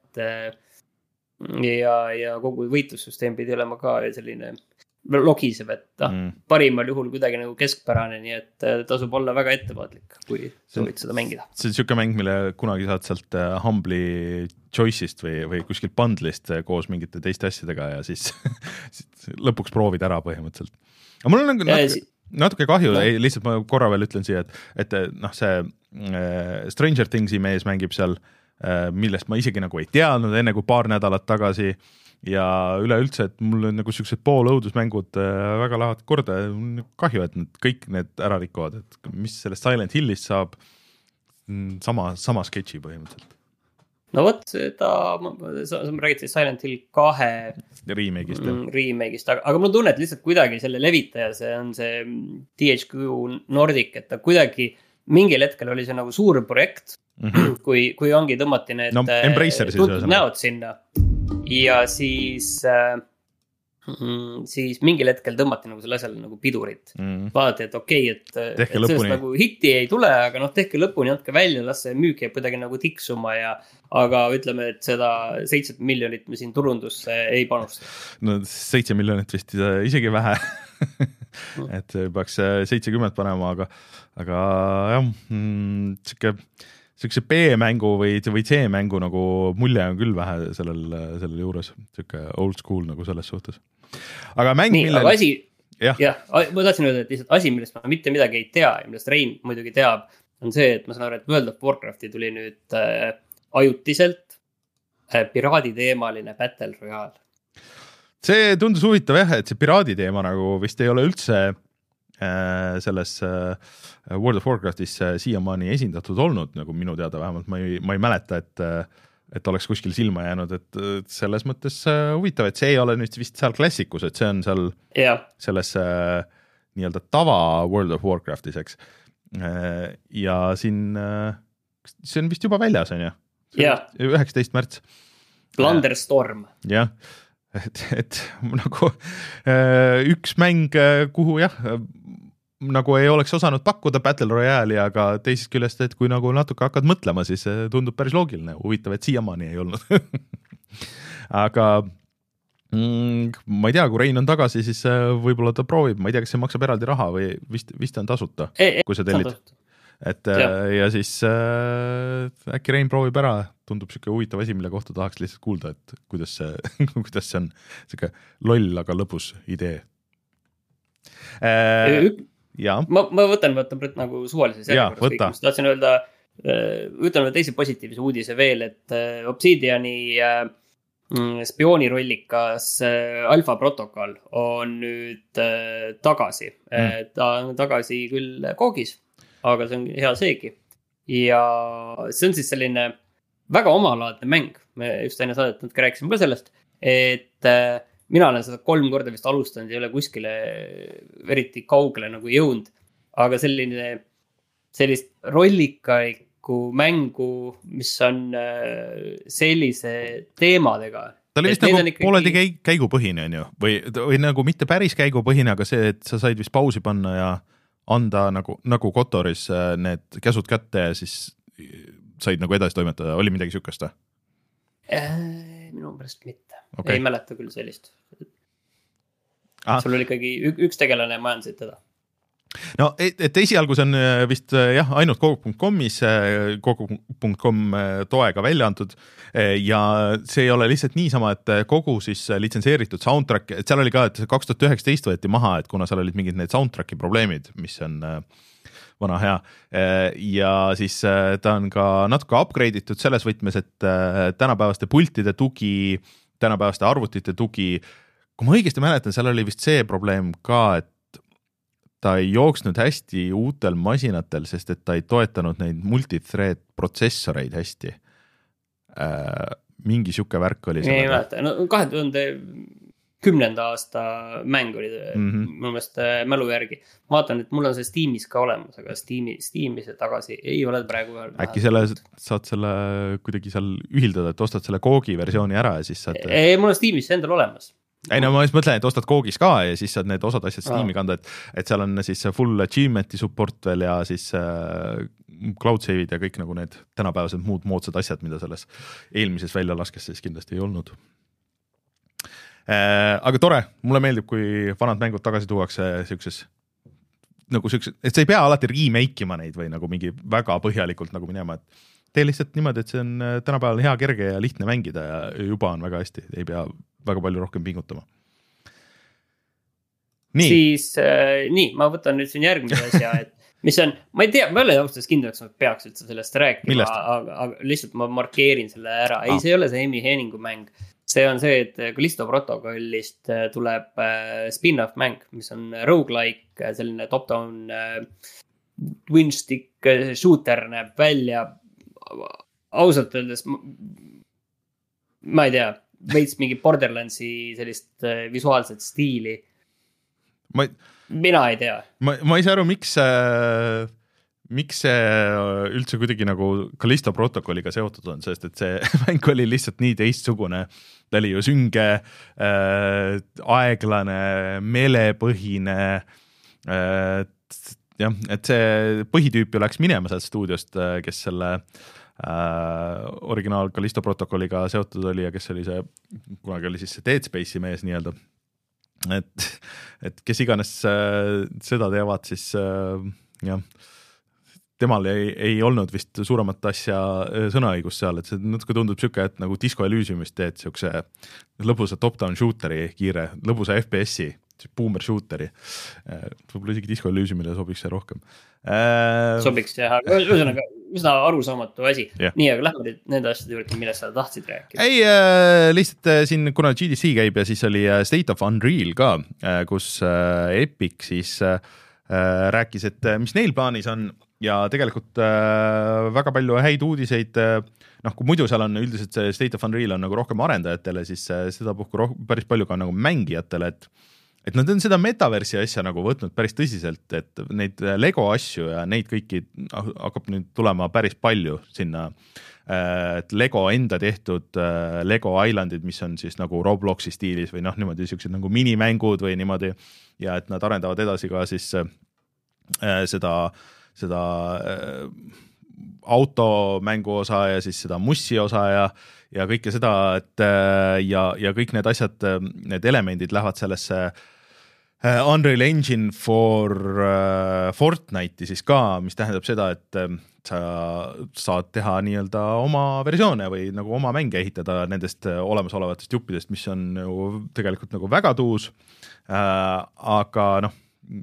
ja, ja kogu võitlussüsteem pidi olema ka selline logisev, et ta mm. parimal juhul kuidagi nagu keskpärane, nii et tasub olla väga ettevaatlik, kui soovid seda mängida. See on siuke mäng, mille kunagi saad sealt Humble'i Choice'ist või, või kuskilt bundle'ist koos mingite teiste asjadega ja siis lõpuks proovid ära põhimõtteliselt. Aga mul on nagu natuke, si natuke kahju, no. ei, lihtsalt ma korra veel ütlen siia, et, et noh, see äh, Stranger Things'i mees mängib seal, äh, millest ma isegi nagu ei teadnud enne kui paar nädalat tagasi ja üleüldse, et mul on nagu siuksed poolõudusmängud väga lähevad korda, kahju, et need, kõik need ära rikuvad, et mis sellest Silent Hillist saab, sama, sama sketši põhimõtteliselt. No võt, seda, sa, sa räägid siis Silent Hill kahe remake'ist, mm, remake'ist, aga, aga mul tunne, et lihtsalt kuidagi selle levitaja, see on see T H Q Nordic, et ta kuidagi mingil hetkel oli see nagu suur projekt, mm -hmm. kui, kui ongi tõmmati need no, tuntud näod sinna. Ja siis, äh, siis mingil hetkel tõmmati nagu selle asjale nagu pidurit. Mm. Vaadati, et okei, okay, et, et sellest nagu hitti ei tule, aga noh, tehke lõpuni, andke välja, las see müük jääb kuidagi nagu tiksuma ja aga ütleme, et seda seitset miljonit me siin turundusse ei panusta. No seitse miljonit vist isegi vähe. et peaks seitsekümmend panema, aga, aga jah, mm, siuke siukse B-mängu või, või C-mängu nagu mulje on küll vähe sellel, sellel juures, siuke old school nagu selles suhtes. Aga mäng, nii, millel... aga asi, jah, ja, ma tahtsin öelda, et lihtsalt asi, millest ma mitte midagi ei tea ja millest Rein muidugi teab, on see, et ma saan aru, et World of Warcrafti tuli nüüd äh, ajutiselt äh, piraaditeemaline Battle Royale. See tundus huvitav jah, et see piraaditeema nagu vist ei ole üldse selles World of Warcraftis siiamaani esindatud olnud, nagu minu teada vähemalt ma ei, ma ei mäleta, et, et oleks kuskil silma jäänud, et selles mõttes huvitav, et see ei ole nüüd vist seal klassikus, et see on seal yeah. selles nii-öelda tava World of Warcraftis, eks. Ja siin, see on vist juba väljas, on ju? Yeah. üheksateist märts. Blunderstorm. Jah. Et, et nagu üks mäng, kuhu jah, nagu ei oleks osanud pakkuda Battle Royale'i, aga teisest küljest, et kui nagu natuke hakkad mõtlema, siis tundub päris loogiline, huvitav, et siiamaani ei olnud. aga mm, ma ei tea, kui Rein on tagasi, siis võib-olla ta proovib, ma ei tea, kas see maksab eraldi raha või vist, vist on tasuta, ei, kui sa tellid. Et ja, ja siis äh, äkki Rein proovib ära, tundub siuke huvitav asi, mille kohta tahaks lihtsalt kuulda, et kuidas see, kuidas see on siuke loll, aga lõbus idee. Äh, ja. ma, ma võtan, võtan nagu suvalises järjekorras. Tahtsin öelda, võtan teise positiivse uudise veel, et Obsidiani äh, spioonirollikas äh, Alpha Protocol on nüüd äh, tagasi. Mm. Ta on tagasi küll koogis, aga see on hea seegi. Ja see on siis selline väga omalaadne mäng. Me just enne saadet natuke rääkisime ka sellest, et äh, mina olen seda kolm korda vist alustanud ja ei ole kuskile eriti kaugele nagu jõudnud. Aga selline, sellist rollikaiku mängu, mis on äh, sellise teemadega. Ta oli vist nagu ikkagi... pooledi käigupõhine, on ju? Või, või nagu mitte päris käigupõhine, aga see, et sa said vist pausi panna ja anda nagu, nagu Kotoris need käsud kätte ja siis said nagu edasi toimetada. Oli midagi sükast? Äh, minu pärast mitte. Okay. Ei mäleta küll sellist. Ah. Sul oli ikkagi üks tegelane majandasid teda. No, et, et esialgu see on vist jah, ainult kogu punkt comis kogu punkt com toega välja antud ja see ei ole lihtsalt niisama, et kogu siis litsenseeritud soundtrack, et seal oli ka, et kaks tuhat üheksateist võeti maha, et kuna seal olid mingid need soundtracki probleemid, mis on vana hea ja siis ta on ka natuke upgrade itud selles võtmes, et tänapäevaste pultide tugi, tänapäevaste arvutite tugi, kui ma õigesti mäletan, seal oli vist see probleem ka, et ta ei jooksnud hästi uutel masinatel, sest et ta ei toetanud neid multithread protsessoreid hästi. Äh, mingi siuke värk oli. Ei mäleta, no kahe tuhande kümnenda aasta mäng oli mm-hmm. minu meelest mälu järgi. Ma vaatan, et mul on see Steamis ka olemas, aga Steami, Steamis tagasi ei ole praegu. Äkki selle, saad selle kuidagi seal ühildada, et ostad selle koogi versiooni ära ja siis saad... Ei, mul on Steamis endal olemas. Ei no ma just mõtlen, et ostad koogis ka ja siis saad need osad asjad Steam'i kanda, et, et seal on siis full achievement'i support veel ja siis äh, cloud save'id ja kõik nagu need tänapäevased muud moodsad asjad, mida selles eelmises väljalaskes siis kindlasti ei olnud. Aga tore, mulle meeldib, kui vanad mängud tagasi tuuakse siukses, nagu siukses, et sa ei pea alati remake ima neid või nagu mingi väga põhjalikult nagu minema, et tee lihtsalt niimoodi, et see on tänapäeval hea, kerge ja lihtne mängida ja juba on väga hästi, ei pea väga palju rohkem pingutama. Nii. Siis äh, nii, ma võtan nüüd siin järgmise asja, et mis on, ma ei tea, ma ei ole austas kindlaks, ma peaks üldse sellest rääkima, aga, aga lihtsalt ma markeerin selle ära. Ei, see ei ole see Amy Henningu mäng. See on see, et Callisto protokollist tuleb spin-off mäng, mis on roguelike, selline top-down twin stick shooter näeb välja. Ausalt öeldes, ma, ma ei tea, veits mingi Borderlandsi sellist visuaalset stiili. Ma, Mina ei tea. Ma, ma ei saa aru, miks, äh, miks see üldse kuidagi nagu Callisto protokolliga seotud on, sest et see mäng oli lihtsalt nii teistsugune. Ta oli ju sünge, äh, aeglane, meelepõhine. Äh, jah, et see põhitüüp ju läks minema sealt stuudiost, kes selle äh, originaal Callisto protokolliga seotud oli ja kes oli see, kunagi oli siis see Dead Space'i mees nii-öelda. Et, et kes iganes äh, seda teevad, siis äh, jah, temal ei, ei olnud vist suuremat asja äh, sõnaõigus seal, et see natuke tundub siuke, et nagu Disco Elysiumist teed siukse lõbusa top-down shooteri kiire, lõbusa F P S-i, boomer shooteri. Äh, võib-olla isegi Disco Elysiumile sobiks see rohkem. Äh, sobiks jah, aga ühesõnaga üsna arusaamatu asi. Yeah. Nii, aga lähme nende asjade juurde, millest sa tahtsid rääkida. Ei, äh, lihtsalt äh, siin, kuna G D C käib ja siis oli äh, State of Unreal ka, äh, kus äh, Epic siis äh, rääkis, et äh, mis neil plaanis on ja tegelikult äh, väga palju häid uudiseid, äh, noh, kui muidu seal on üldiselt see State of Unreal on nagu rohkem arendajatele, siis äh, seda puhku roh- päris palju ka nagu mängijatele, et et nad on seda metaversi asja nagu võtnud päris tõsiselt, et neid Lego asju ja neid kõiki hakkab nüüd tulema päris palju sinna, et Lego enda tehtud Lego Islandid, mis on siis nagu Robloxi stiilis või noh, niimoodi siuksed nagu minimängud või niimoodi ja et nad arendavad edasi ka siis seda, seda automängu osa ja siis seda mussi osa ja ja kõike seda, et ja, ja kõik need asjad, need elemendid lähevad sellesse Unreal Engine for uh, Fortnite'i siis ka, mis tähendab seda, et um, sa saad teha nii-öelda oma versioone või nagu oma mänge ehitada nendest uh, olemasolevatest juppidest, mis on ju tegelikult nagu väga tuus, uh, aga noh,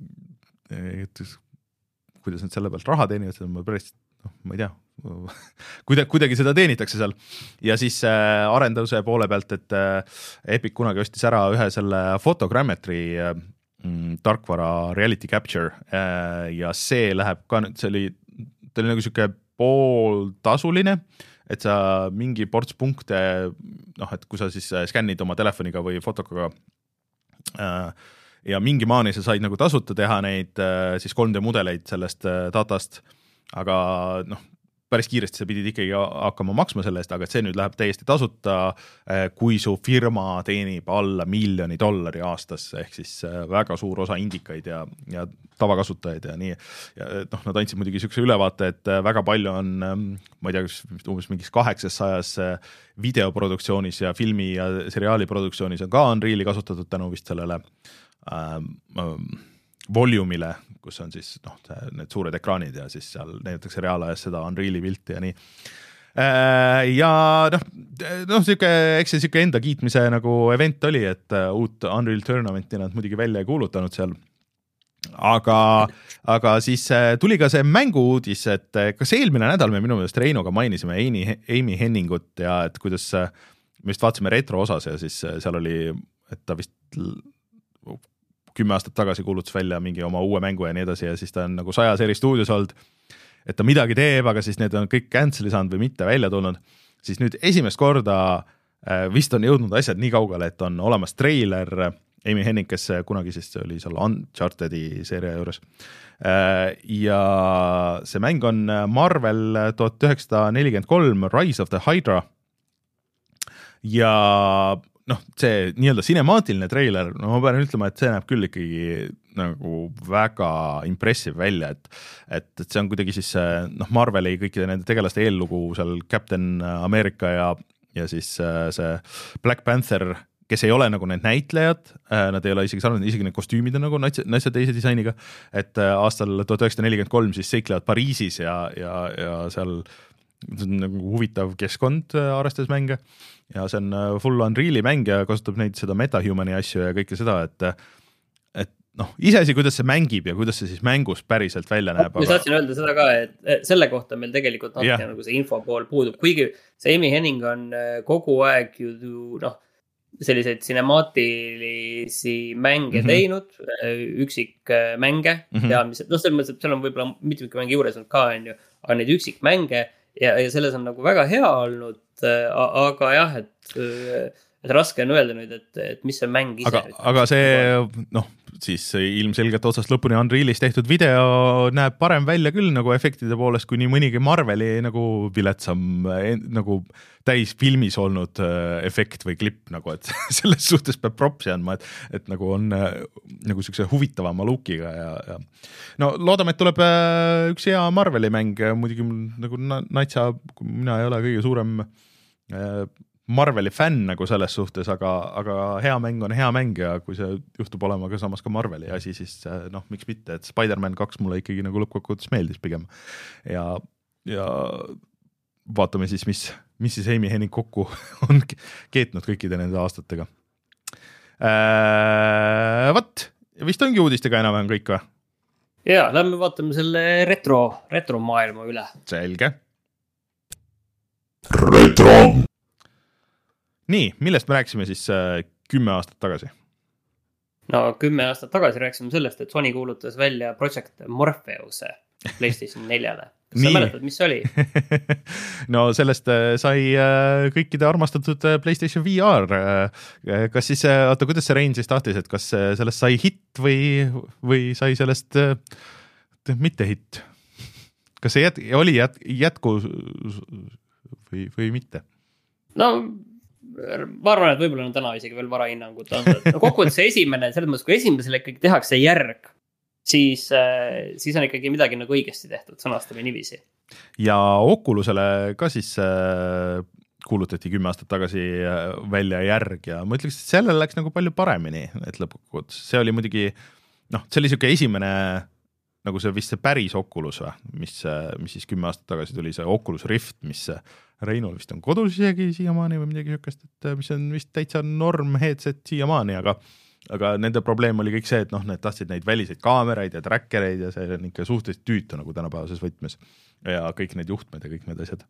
kuidas nad selle pealt raha teenivad, seda ma päris, noh, ma ei tea, Kuida, kuidagi seda teenitakse seal ja siis äh, arenduse poole pealt, et äh, Epic kunagi ostis ära ühe selle Photogrammetry äh, tarkvara reality capture äh, ja see läheb ka, see oli, ta oli nagu siuke pooltasuline, et sa mingi ports punkte, noh, et kui sa siis skännid oma telefoniga või fotokaga äh, ja mingi maani sa said nagu tasuta teha neid äh, siis kolm D mudeleid sellest äh, datast, aga noh, päris kiiresti sa pidid ikkagi hakkama maksma selle eest, aga et see nüüd läheb täiesti tasuta, kui su firma teenib alla miljoni dollari aastas, ehk siis väga suur osa indikaid ja, ja tavakasutajaid ja nii. Ja, noh, nad andsid muidugi siukse ülevaate, et väga palju on, ma ei tea, umbes mingis kaheksasajas videoproduktsioonis ja filmi ja seriaali produktsioonis on ka Unreali kasutatud tänu vist sellele ähm, ähm, Volume'ile, kus on siis noh, need suured ekraanid ja siis seal näidatakse reaalajas seda Unreali pilti ja nii. Ja noh, noh siuke, eks see siuke enda kiitmise nagu event oli, et uut Unreal Tournamenti nad muidugi välja ei kuulutanud seal. Aga, aga siis tuli ka see mängu uudis, et kas eelmine nädal me minu meelest Reinoga mainisime Amy, Amy Henningut ja et kuidas me vist vaatasime retro osas ja siis seal oli, et ta vist kümme aastat tagasi kuulutas välja mingi oma uue mängu ja nii edasi ja siis ta on nagu sajas eri stuudios olnud, et ta midagi teeb, aga siis need on kõik cancel'i saanud või mitte välja tulnud, siis nüüd esimest korda vist on jõudnud asjad nii kaugele, et on olemas treiler Amy Henning, kes kunagi siis oli seal Uncharted'i seeria juures ja see mäng on Marvel tuhat üheksasada nelikümmend kolm Rise of the Hydra ja noh, see nii-öelda sinemaatiline treiler, no ma pean ütlema, et see näeb küll ikkagi nagu väga impressive välja, et et, et see on kuidagi siis noh, Marveli kõikide nende tegelaste eellugu seal Captain America ja, ja siis see Black Panther, kes ei ole nagu need näitlejad, nad ei ole isegi sarnased, isegi need kostüümid on nagu naise teise disainiga, et aastal tuhat üheksasada nelikümmend kolm siis seiklevad Pariisis ja, ja, ja seal on nagu huvitav keskkond arvestades mänge ja see on full Unreali mäng ja kasutab neid seda metahumani asju ja kõike seda, et et noh, iseasi, kuidas see mängib ja kuidas see siis mängus päriselt välja näeb. Ma saatsin öelda seda ka, et selle kohta meil tegelikult natuke yeah. nagu see info pool puudub, kuigi see Amy Henning on kogu aeg ju noh, selliseid sinemaatilisi mänge mm -hmm. teinud, üksik mänge mm, -hmm. teadmised, noh, selles mõttes, et seal on võib-olla mitmike mänge juures olnud ka, on ju, aga neid üksik mänge ja, ja selles on nagu väga hea olnud, aga jah, et, et raske on öelda nüüd, et, et mis see mäng ise. Aga, aga see, noh, siis ilmselgelt otsast lõpuni Unrealis tehtud video näeb parem välja küll nagu efektide poolest, kui nii mõnigi Marveli nagu viletsam, nagu täis filmis olnud efekt või klipp nagu, et selles suhtes peab propsi andma, et, et nagu on nagu siukse huvitavama lookiga ja, ja no loodame, et tuleb üks hea Marveli mäng, muidugi nagu natsa, mina ei ole kõige suurem Marveli fänn nagu selles suhtes, aga, aga hea mäng on hea mäng ja kui see juhtub olema ka samas ka Marveli asi, siis noh, miks mitte, et Spider-Man kaks mulle ikkagi nagu lõppkokkuvõttes meeldis pigem ja, ja vaatame siis, mis, mis siis Amy Henning kokku on keetnud kõikide nende aastatega. Äh, Vat, vist ongi uudistega enam-vähem kõik või? Jaa, lähme vaatame selle retro, retro maailma üle. Selge. Retro! Nii, millest me rääkisime siis kümme aastat tagasi? No kümme aastat tagasi rääkisime sellest, et Sony kuulutas välja Project Morpheuse PlayStation neljale. Kas sa mäletad, mis see oli? No sellest sai kõikide armastatud PlayStation V R. Kas siis, oota, kuidas see Rein siis tahtis, et kas sellest sai hitt või, või sai sellest mitte hitt? Kas see jät, oli jät, jätku või, või mitte? No ma arvan, et võib-olla on täna isegi veel varahinnangut anda. No kokkuvõttes see esimene, selles mõttes, kui esimesele ikkagi tehakse järg, siis, siis on ikkagi midagi nagu õigesti tehtud, sõnastame niiviisi. Ja Oculusele ka siis kuulutati kümme aastat tagasi välja järg ja ma ütleks, et sellele läks nagu palju paremini, et lõpuks. See oli muidugi, noh, see oli siuke esimene, nagu see vist see päris Oculus või, mis, mis siis kümme aastat tagasi tuli see Oculus Rift, mis Reinul vist on kodus isegi siiamaani või midagi niisugust, et mis on vist täitsa norm headset siiamaani, aga, aga nende probleem oli kõik see, et noh, need tahtsid neid väliseid kaameraid ja trackereid ja see on ikka suhteliselt tüütu nagu tänapäevases võtmes ja kõik need juhtmed ja kõik need asjad.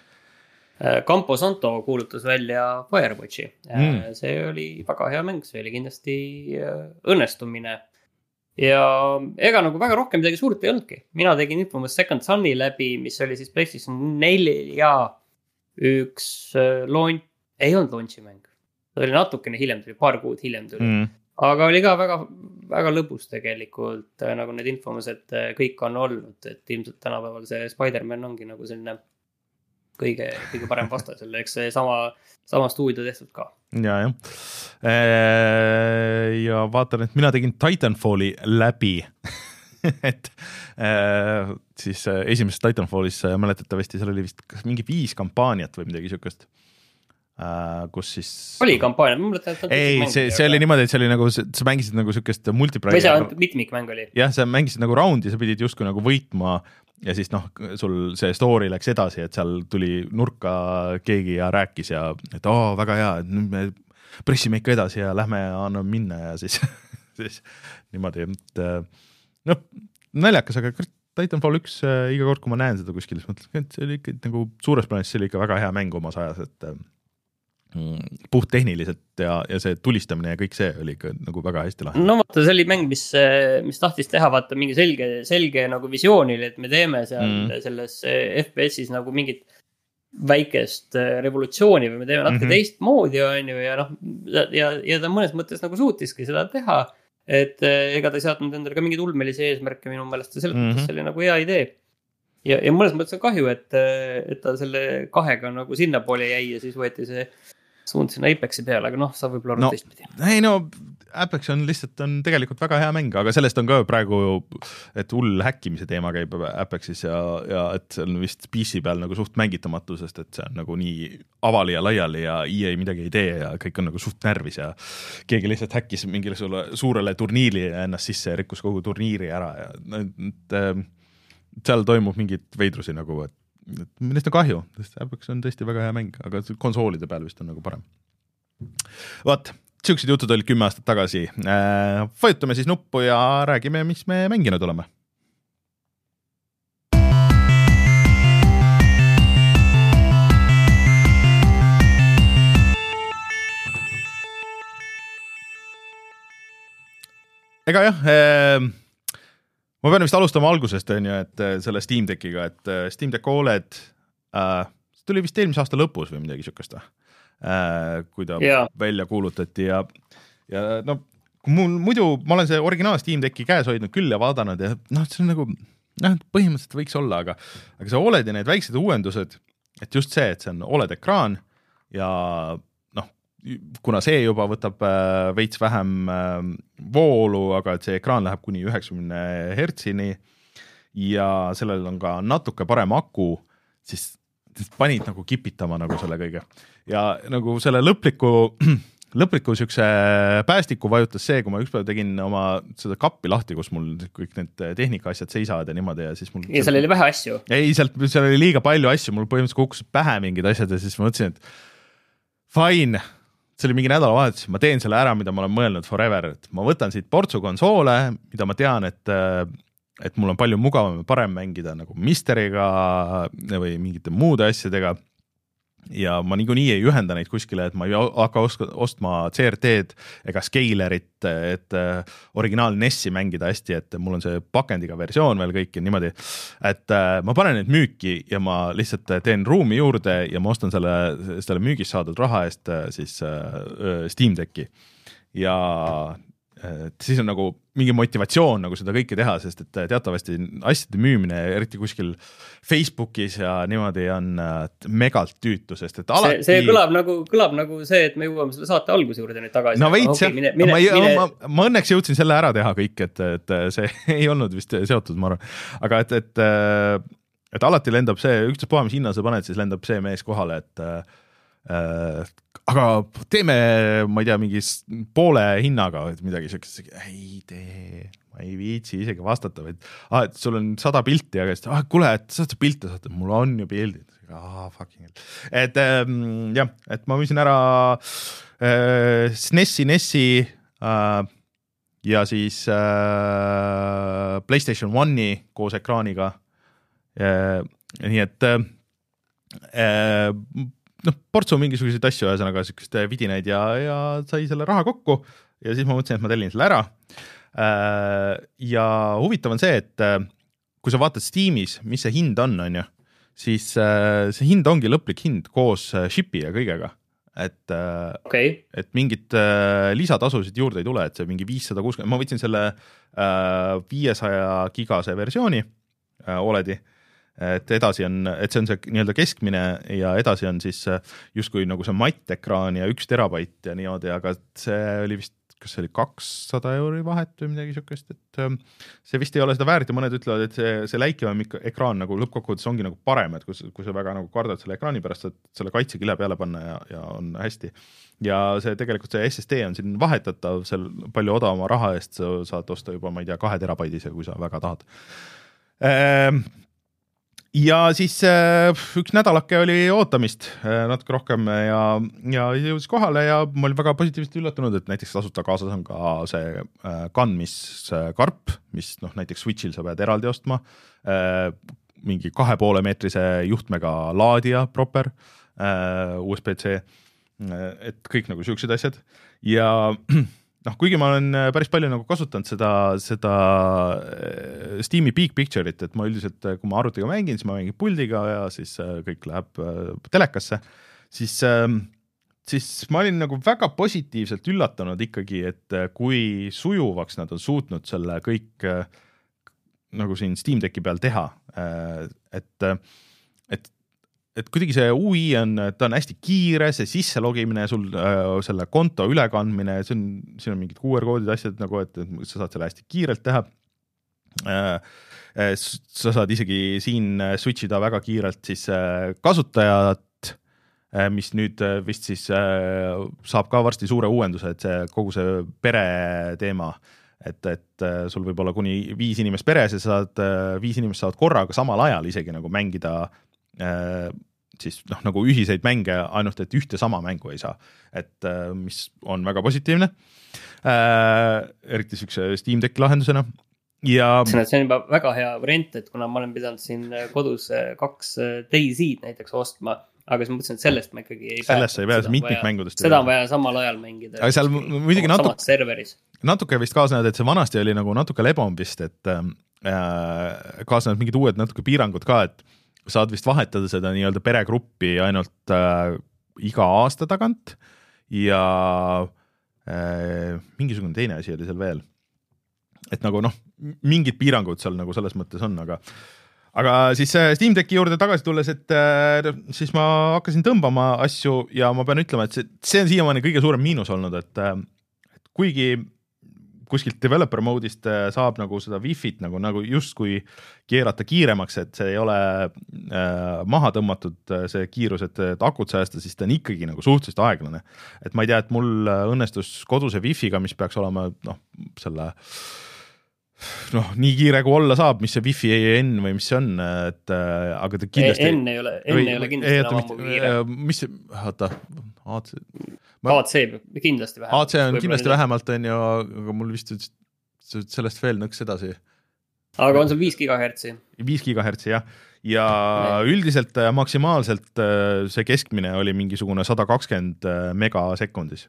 Campo Santo kuulutas välja Firewatchi. Mm. See oli väga hea mäng, see oli kindlasti õnnestumine. Ja ega nagu väga rohkem midagi suurt ei olnudki. Mina tegin Infamous Second Sun'i läbi, mis oli siis PlayStation nelja üks launch, ei olnud launchi mäng. See oli natukene hiljem, tuli paar kuud hiljem tuli. Mm. Aga oli ka väga, väga lõbus tegelikult, nagu need Infamous, et kõik on olnud, et ilmselt tänapäeval see Spider-Man ongi nagu selline kõige, kõige parem vasta selle, eks see sama, sama stuudio tehtud ka. Ja, jah. Ja vaatan, et mina tegin Titanfalli läbi, et äh, siis esimeses Titanfallis mäletatavasti seal oli vist mingi viis kampaaniat või midagi siukest, äh, kus siis oli kampaaniat? Ei, see, see oli niimoodi, et see oli nagu, sa mängisid nagu siukest multiplayer või see mitmikmäng oli? Jah, sa mängisid nagu raundi, sa pidid justkui nagu võitma ja siis noh, sul see story läks edasi, et seal tuli nurka keegi ja rääkis ja et oo, väga hea, et nüüd me pressime ikka edasi ja lähme anname minna ja siis, siis niimoodi, et noh, naljakas, aga Titanfall üks iga kord, kui ma näen seda kuskil, siis mõtlen, et see oli ikka nagu suures plaanis, see oli ikka väga hea mäng omas ajas, et mm, puht tehniliselt ja, ja see tulistamine ja kõik see oli ikka nagu väga hästi lahe. No vaata, see oli mäng, mis, mis tahtis teha vaata mingi selge, selge nagu visioonil, et me teeme seal mm. selles F P S-is nagu mingit väikest revolutsiooni või me teeme natuke mm-hmm. teist moodi on ju ja noh, ja, ja ta mõnes mõttes nagu suutiski seda teha, et ega ta ei saatnud endale ka mingid ulmelisi eesmärke minu meelest ja selles mm-hmm. mõttes see oli nagu hea idee ja, ja mõnes mõttes on kahju, et, et ta selle kahega nagu sinna poole jäi ja siis võeti see suundasin Apexi peale, aga noh, sa võib-olla arvad no, teistpidi. Ei no, Apex on lihtsalt on tegelikult väga hea mäng, aga sellest on ka praegu, et hull häkkimise teema käib Apexis ja, ja et see on vist P C peal nagu suht mängitamatu, sest et see on nagu nii avali ja laiali ja E A midagi ei tee ja kõik on nagu suht närvis ja keegi lihtsalt häkkis mingile suurele turniili ja ennast sisse ja rikkus kogu turniiri ära ja et, et seal toimub mingid veidrusi nagu, et millest on kahju, sest Apex on tõesti väga hea mäng, aga konsoolide peal vist on nagu parem. Vaat, siuksed jutud olid kümme aastat tagasi. Äh, vajutame siis nuppu ja räägime, mis me mänginud oleme. Ega jah, äh, ma pean vist alustama algusest, on ju, et selle Steam Deckiga, et Steam Deck O L E D äh, tuli vist eelmise aasta lõpus või midagi siukest, äh, kui ta yeah. välja kuulutati ja, ja no, mul muidu, ma olen see originaal Steam Decki käes hoidnud küll ja vaadanud ja noh, see on nagu, noh, põhimõtteliselt võiks olla, aga, aga see O L E D ja need väiksed uuendused, et just see, et see on O L E D ekraan ja kuna see juba võtab äh, veits vähem äh, voolu, aga et see ekraan läheb kuni üheksakümne hertsini ja sellel on ka natuke parem aku, siis, siis panid nagu kipitama nagu selle kõige. Ja nagu selle lõpliku, lõpliku siukse päästiku vajutas see, kui ma ükspäev tegin oma seda kappi lahti, kus mul kõik need tehnikaasjad seisavad ja niimoodi ja siis mul... Ja seal oli vähe asju? Ei, sealt, seal oli liiga palju asju, mul põhimõtteliselt kukkus pähe mingid asjad ja siis ma mõtlesin, et fine, see oli mingi nädalavahetus, ma teen selle ära, mida ma olen mõelnud forever, et ma võtan siit portsu konsoole, mida ma tean, et, et mul on palju mugavam ja parem mängida nagu Mysteriga või mingite muude asjadega ja ma niikuinii ei ühenda neid kuskile, et ma ei hakka ostma C R T-d ega Scalerit, et originaal N E S-i mängida hästi, et mul on see pakendiga versioon veel kõik ja niimoodi, et ma panen neid müüki ja ma lihtsalt teen ruumi juurde ja ma ostan selle, selle müügist saadud raha eest siis Steam Decki ja et siis on nagu mingi motivatsioon nagu seda kõike teha, sest et teatavasti asjade müümine, eriti kuskil Facebookis ja niimoodi on megalt tüütu, sest et alati... See, see kõlab, nagu, kõlab nagu see, et me jõuame selle saate alguse juurde nüüd tagasi. No veits, jah. Mine, mine, ma, mine... ma, ma õnneks jõudsin selle ära teha kõik, et, et see ei olnud vist seotud, ma arvan. Aga et, et, et alati lendab see, üksteist puha, mis hinna sa paned, siis lendab see mees kohale, et äh, aga teeme, ma ei tea, mingi poole hinnaga või midagi siukest, ei tee, ma ei viitsi isegi vastata, vaid ah, et sul on sada pilti, aga ah, kuule, et saad sa pilte saata, mul on ju pildid. Ah, fucking hell. Et ähm, jah, et ma müüsin ära äh, S N E S-i, N E S-i äh, ja siis äh, PlayStation One'i koos ekraaniga. Äh, nii et äh, noh, portsu mingisuguseid asju, ühesõnaga siukest vidinaid ja, ja sai selle raha kokku ja siis ma mõtlesin, et ma tellin selle ära. Ja huvitav on see, et kui sa vaatad Steamis, mis see hind on, on ju, siis see hind ongi lõplik hind koos shipi ja kõigega. Et, okay. et mingit lisatasusid juurde ei tule, et see mingi viissada kuuskümmend, ma võtsin selle viiesaja gigase versiooni oledi, et edasi on, et see on see nii-öelda keskmine ja edasi on siis justkui nagu see mattekraan ja üks terabait ja niimoodi, aga see oli vist, kas see oli kakssada euri vahet või midagi siukest, et see vist ei ole seda väärt ja mõned ütlevad, et see, see läikivam ekraan nagu lõppkokkuvõttes ongi nagu parem, et kui, kui sa väga nagu kardad selle ekraani pärast, et selle kaitsekile peale panna ja, ja on hästi. Ja see tegelikult see S S D on siin vahetatav, seal palju odavama raha eest sa saad osta juba, ma ei tea, kahe terabaidise, kui sa väga tahad. Ehm, Ja siis äh, üks nädalake oli ootamist äh, natuke rohkem ja, ja jõudis kohale ja ma olin väga positiivselt üllatunud, et näiteks tasuta kaasas on ka see äh, kandmiskarp, mis noh, näiteks Switchil sa pead eraldi ostma, äh, mingi kahe poole meetrise juhtmega laadija proper, äh, U S B C, äh, et kõik nagu siuksed asjad ja noh, kuigi ma olen päris palju nagu kasutanud seda, seda Steam'i Big Picture'it, et ma üldiselt, kui ma arvutiga mängin, siis ma mängin puldiga ja siis kõik läheb telekasse, siis, siis ma olin nagu väga positiivselt üllatunud ikkagi, et kui sujuvaks nad on suutnud selle kõik nagu siin Steam Decki peal teha, et, et et kuidagi see U I on, ta on hästi kiire, see sisse logimine, sul äh, selle konto ülekandmine, see on, siin on mingid Q R-koodid asjad nagu, et, et sa saad selle hästi kiirelt teha. Äh, sa saad isegi siin switch ida väga kiirelt siis äh, kasutajat, äh, mis nüüd äh, vist siis äh, saab ka varsti suure uuenduse, et see kogu see pere teema, et, et äh, sul võib olla kuni viis inimest peres ja saad, äh, viis inimest saavad korraga samal ajal isegi nagu mängida siis noh, nagu ühiseid mänge, ainult et ühte sama mängu ei saa, et mis on väga positiivne, eriti siukse Steam Decki lahendusena ja see on juba väga hea variant, et kuna ma olen pidanud siin kodus kaks DayZ'd näiteks ostma, aga siis ma mõtlesin, et sellest ma ikkagi ei sellest ei pääse, mitmikmängudest seda on vaja samal ajal mängida, aga seal muidugi natuke, serveris. natuke vist kaasnevad, et see vanasti oli nagu natuke lebom vist, et äh, kaasnevad mingid uued natuke piirangud ka, et saad vist vahetada seda nii-öelda peregruppi ainult äh, iga aasta tagant ja äh, mingisugune teine asi oli seal veel. Et nagu noh, mingid piirangud seal nagu selles mõttes on, aga aga siis Steam Decki juurde tagasi tulles, et äh, siis ma hakkasin tõmbama asju ja ma pean ütlema, et see, see on siiamaani kõige suurem miinus olnud, et, äh, et kuigi kuskilt developer mode'ist saab nagu seda Wi-Fit nagu, nagu justkui keerata kiiremaks, et see ei ole äh, maha tõmmatud see kiirus, et, et akut säästa, siis ta on ikkagi nagu suhteliselt aeglane. Et ma ei tea, et mul õnnestus koduse Wi-Figa, mis peaks olema noh, selle noh, nii kiire kui olla saab, mis see Wi-Fi N või mis see on, et äh, aga ta kindlasti N ei ole, N ei ole kindlasti enam ammu kiire. Mis see, oota, A C A C kindlasti vähemalt. A C on kindlasti vähemalt, on ju, aga mul vist sellest veel nõks edasi. Aga on see viis gigahertsi? viis gigahertsi, jah. Ja nee. Üldiselt maksimaalselt see keskmine oli mingisugune sada kakskümmend megasekundis.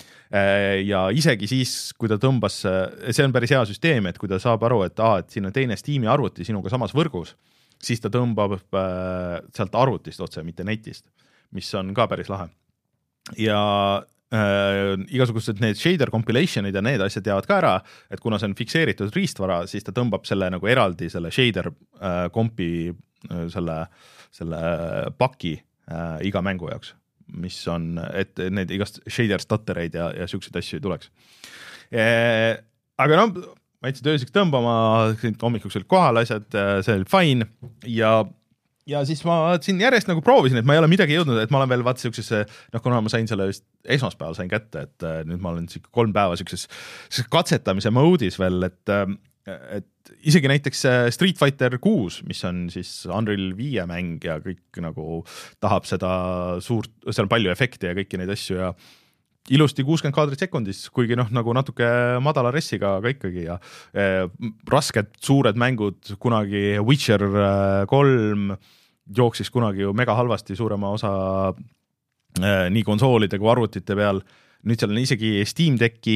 Ja isegi siis, kui ta tõmbas, see on päris hea süsteem, et kui ta saab aru, et, aa, et siin on teine Steam'i arvuti sinuga samas võrgus, siis ta tõmbab sealt arvutist otse, mitte netist, mis on ka päris lahe. Ja äh, igasugused need shader compilation'id ja need asjad jäävad ka ära, et kuna see on fikseeritud riistvara, siis ta tõmbab selle nagu eraldi selle shader äh, kompi äh, selle, selle paki äh, iga mängu jaoks, mis on, et need igast shader stuttereid ja, ja siukseid asju ei tuleks. E, aga no, ma jätsin tööseks tõmbama, hommikuks olid kohal asjad, see oli fine ja Ja siis ma siin järjest nagu proovisin, et ma ei ole midagi jõudnud, et ma olen veel vaata siuksesse, noh, kuna ma sain selle vist esmaspäeval sain kätte, et nüüd ma olen kolm päeva siukses katsetamise moodis veel, et, et isegi näiteks Street Fighter kuus, mis on siis Unreal viie mäng ja kõik nagu tahab seda suurt, seal on palju efekte ja kõiki neid asju ja ilusti kuuskümmend kaadrit sekundis, kuigi noh, nagu natuke madala ressiga ka ikkagi ja eh, rasked suured mängud, kunagi Witcher kolm jooksis kunagi ju mega halvasti suurema osa eh, nii konsoolide kui arvutite peal. Nüüd seal on isegi Steam Decki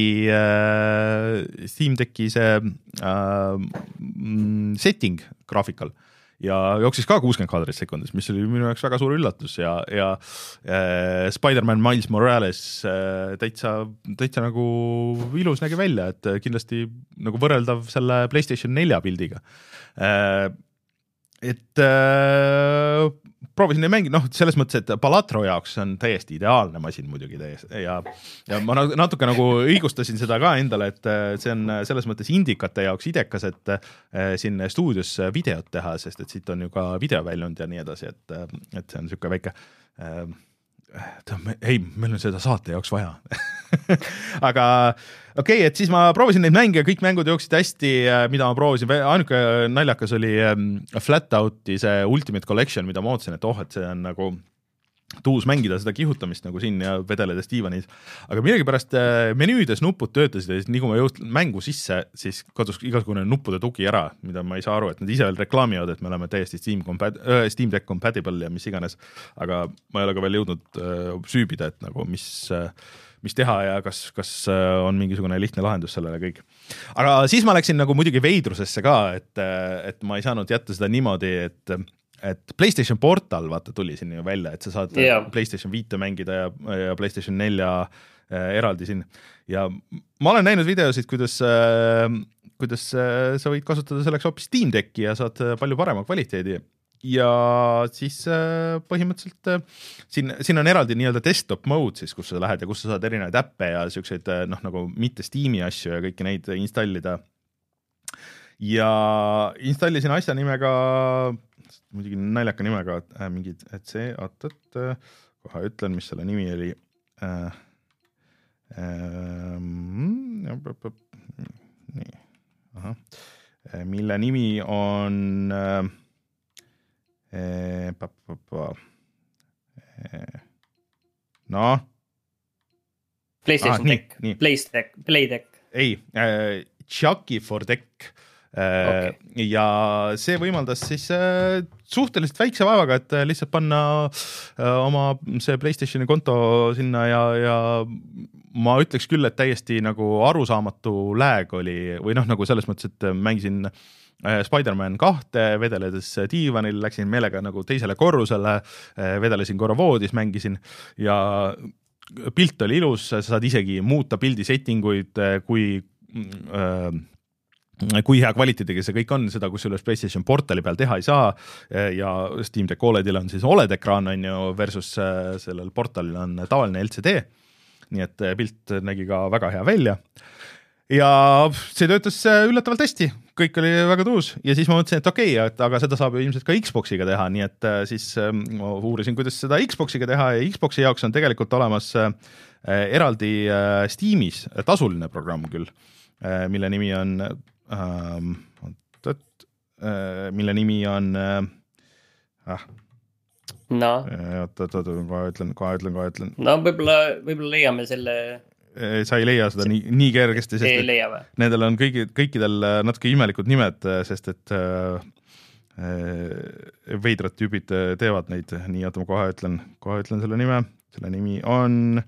eh, Steam Decki see eh, setting graafikal ja jooksis ka kuuskümmend kaadrit sekundis, mis oli minu jaoks väga suur üllatus ja, ja äh, Spider-Man Miles Morales äh, täitsa, täitsa nagu ilus nägi välja, et kindlasti nagu võrreldav selle PlayStation nelja pildiga. Äh, et äh, proovisin neid mängi, noh, selles mõttes, et Balatro jaoks on täiesti ideaalne masin muidugi täiesti ja, ja ma natuke nagu õigustasin seda ka endale, et see on selles mõttes indikate jaoks idekas, et äh, siin stuudios videot teha, sest et siit on ju ka video väljund ja nii edasi, et, et see on siuke väike äh, ei, meil on seda saate jaoks vaja aga okei, okay, et siis ma proovisin neid mänge, kõik mängud jooksid hästi, mida ma proovisin, ainuke naljakas oli Flatouti see Ultimate Collection, mida ma ootasin, et oh, et see on nagu tuus mängida seda kihutamist nagu siin ja vedeledes diivanis, aga millegipärast menüüdes nupud töötasid ja siis nii kui ma jõudsin mängu sisse, siis kadus igasugune nuppude tugi ära, mida ma ei saa aru, et nad ise veel reklaamivad, et me oleme täiesti Steam, compat- äh, Steam Deck compatible ja mis iganes, aga ma ei ole ka veel jõudnud äh, süübida, et nagu mis, äh, mis teha ja kas, kas äh, on mingisugune lihtne lahendus sellele kõik. Aga siis ma läksin nagu muidugi veidrusesse ka, et, et ma ei saanud jätta seda niimoodi, et et PlayStation Portal vaata tuli siin ju välja, et sa saad yeah. PlayStation viite mängida ja, ja PlayStation nelja äh, eraldi siin ja ma olen näinud videosid, kuidas, äh, kuidas äh, sa võid kasutada selleks hoopis Steam Decki ja saad palju parema kvaliteedi ja siis põhimõtteliselt siin, siin on eraldi nii-öelda desktop mode siis, kus sa lähed ja kus sa saad erinevaid äppe ja siukseid noh, nagu mitte Steam'i asju ja kõiki neid installida. Ja installisin asja nimega, muidugi naljaka nimega, mingid, et see, oot, et kohe ütlen, mis selle nimi oli. Äh, äh, nii, aha. Mille nimi on äh, pa, pa, pa, no PlayStation ah, Deck, PlayStack, Playdeck. Ei, äh, Chucky for Deck. Okay. Ja see võimaldas siis suhteliselt väikse vaevaga, et lihtsalt panna oma see PlayStationi konto sinna ja, ja ma ütleks küll, et täiesti nagu arusaamatu lääg oli või noh, nagu selles mõttes, et mängisin Spider-Man kahte, vedeledes diivanil, läksin meelega nagu teisele korrusele, vedelesin korra voodis, mängisin ja pilt oli ilus, sa saad isegi muuta pildi settinguid, kui äh, kui hea kvaliteediga see kõik on, seda kus üles PlayStation portali peal teha ei saa ja Steam Deck O L E D-il on siis O L E D-ekraan on ju versus sellel portalil on tavaline L C D, nii et pilt nägi ka väga hea välja ja see töötas üllatavalt hästi, kõik oli väga tuus ja siis ma mõtlesin, et okei, et aga seda saab ju ilmselt ka Xboxiga teha, nii et siis ma uurisin, kuidas seda Xboxiga teha ja Xboxi jaoks on tegelikult olemas eraldi Steamis tasuline programm küll, mille nimi on Um, tõt, äh, mille nimi on äh, ah. no oot, oot, oot, kohe ütlen, kohe ütlen, kohe ütlen no võib-olla, võib-olla leiame selle sa ei leia seda see... nii, nii kergesti, sest ei leia või? Nendel on kõigi, kõikidel natuke imelikud nimed, sest et äh, veidrad tüübid teevad neid, nii oota ma kohe ütlen, kohe ütlen selle nime, selle nimi on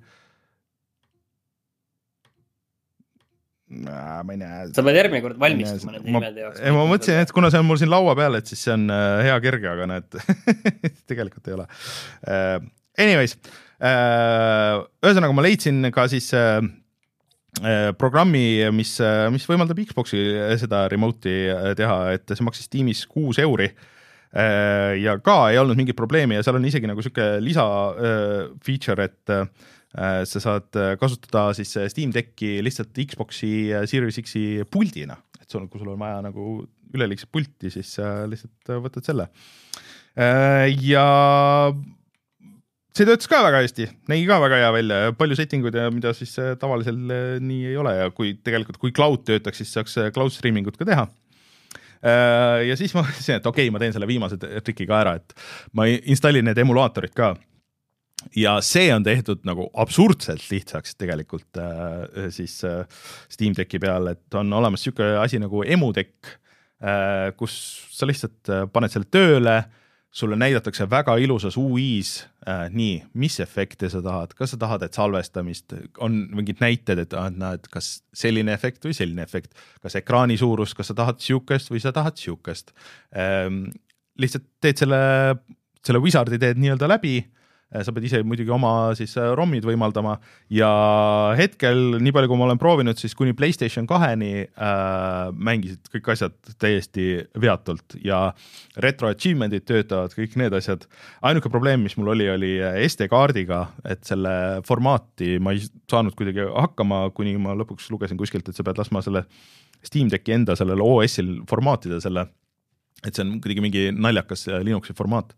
ma ei näe. Sa pead järgmine kord valmistama nende nimede jaoks. Ma mõtlesin, et kuna see on mul siin laua peal, et siis see on hea kerge, aga näed, tegelikult ei ole. Uh, anyways, uh, ühesõnaga ma leidsin ka siis uh, programmi, mis, mis võimaldab Xboxi seda remote'i teha, et see maksis Steamis kuus euri uh, ja ka ei olnud mingit probleemi ja seal on isegi nagu siuke lisa uh, feature, et uh, sa saad kasutada siis Steam Decki lihtsalt Xboxi Series X-i puldina, et sul, kui sul on vaja nagu üleliigset pulti, siis lihtsalt võtad selle. Ja see töötas ka väga hästi, nägi ka väga hea välja ja palju settinguid ja mida siis tavalisel nii ei ole ja kui tegelikult, kui cloud töötaks, siis saaks cloud streamingut ka teha. Ja siis ma mõtlesin, et okei, okay, ma teen selle viimase triki ka ära, et ma installin need emulaatorid ka. Ja see on tehtud nagu absurdselt lihtsaks tegelikult äh, siis äh, Steam Decki peal, et on olemas siuke asi nagu emudeck, äh, kus sa lihtsalt äh, paned selle tööle, sulle näidatakse väga ilusas U I-s äh, nii, mis efekte sa tahad, kas sa tahad, et salvestamist, on mingid näited, et ah, näed, kas selline efekt või selline efekt, kas ekraani suurus, kas sa tahad siukest või sa tahad siukest. Ähm, lihtsalt teed selle, selle wizardi teed nii-öelda läbi, sa pead ise muidugi oma siis ROMid võimaldama ja hetkel, nii palju kui ma olen proovinud, siis kuni PlayStation kaheni äh, mängisid kõik asjad täiesti veatult ja retro achievement'id töötavad, kõik need asjad. Ainuke probleem, mis mul oli, oli S D-kaardiga, et selle formaati ma ei saanud kuidagi hakkama, kuni ma lõpuks lugesin kuskilt, et sa pead laskma selle Steam Decki enda sellele O S-il formaatida selle, et see on kuidagi mingi naljakas Linuxi formaat.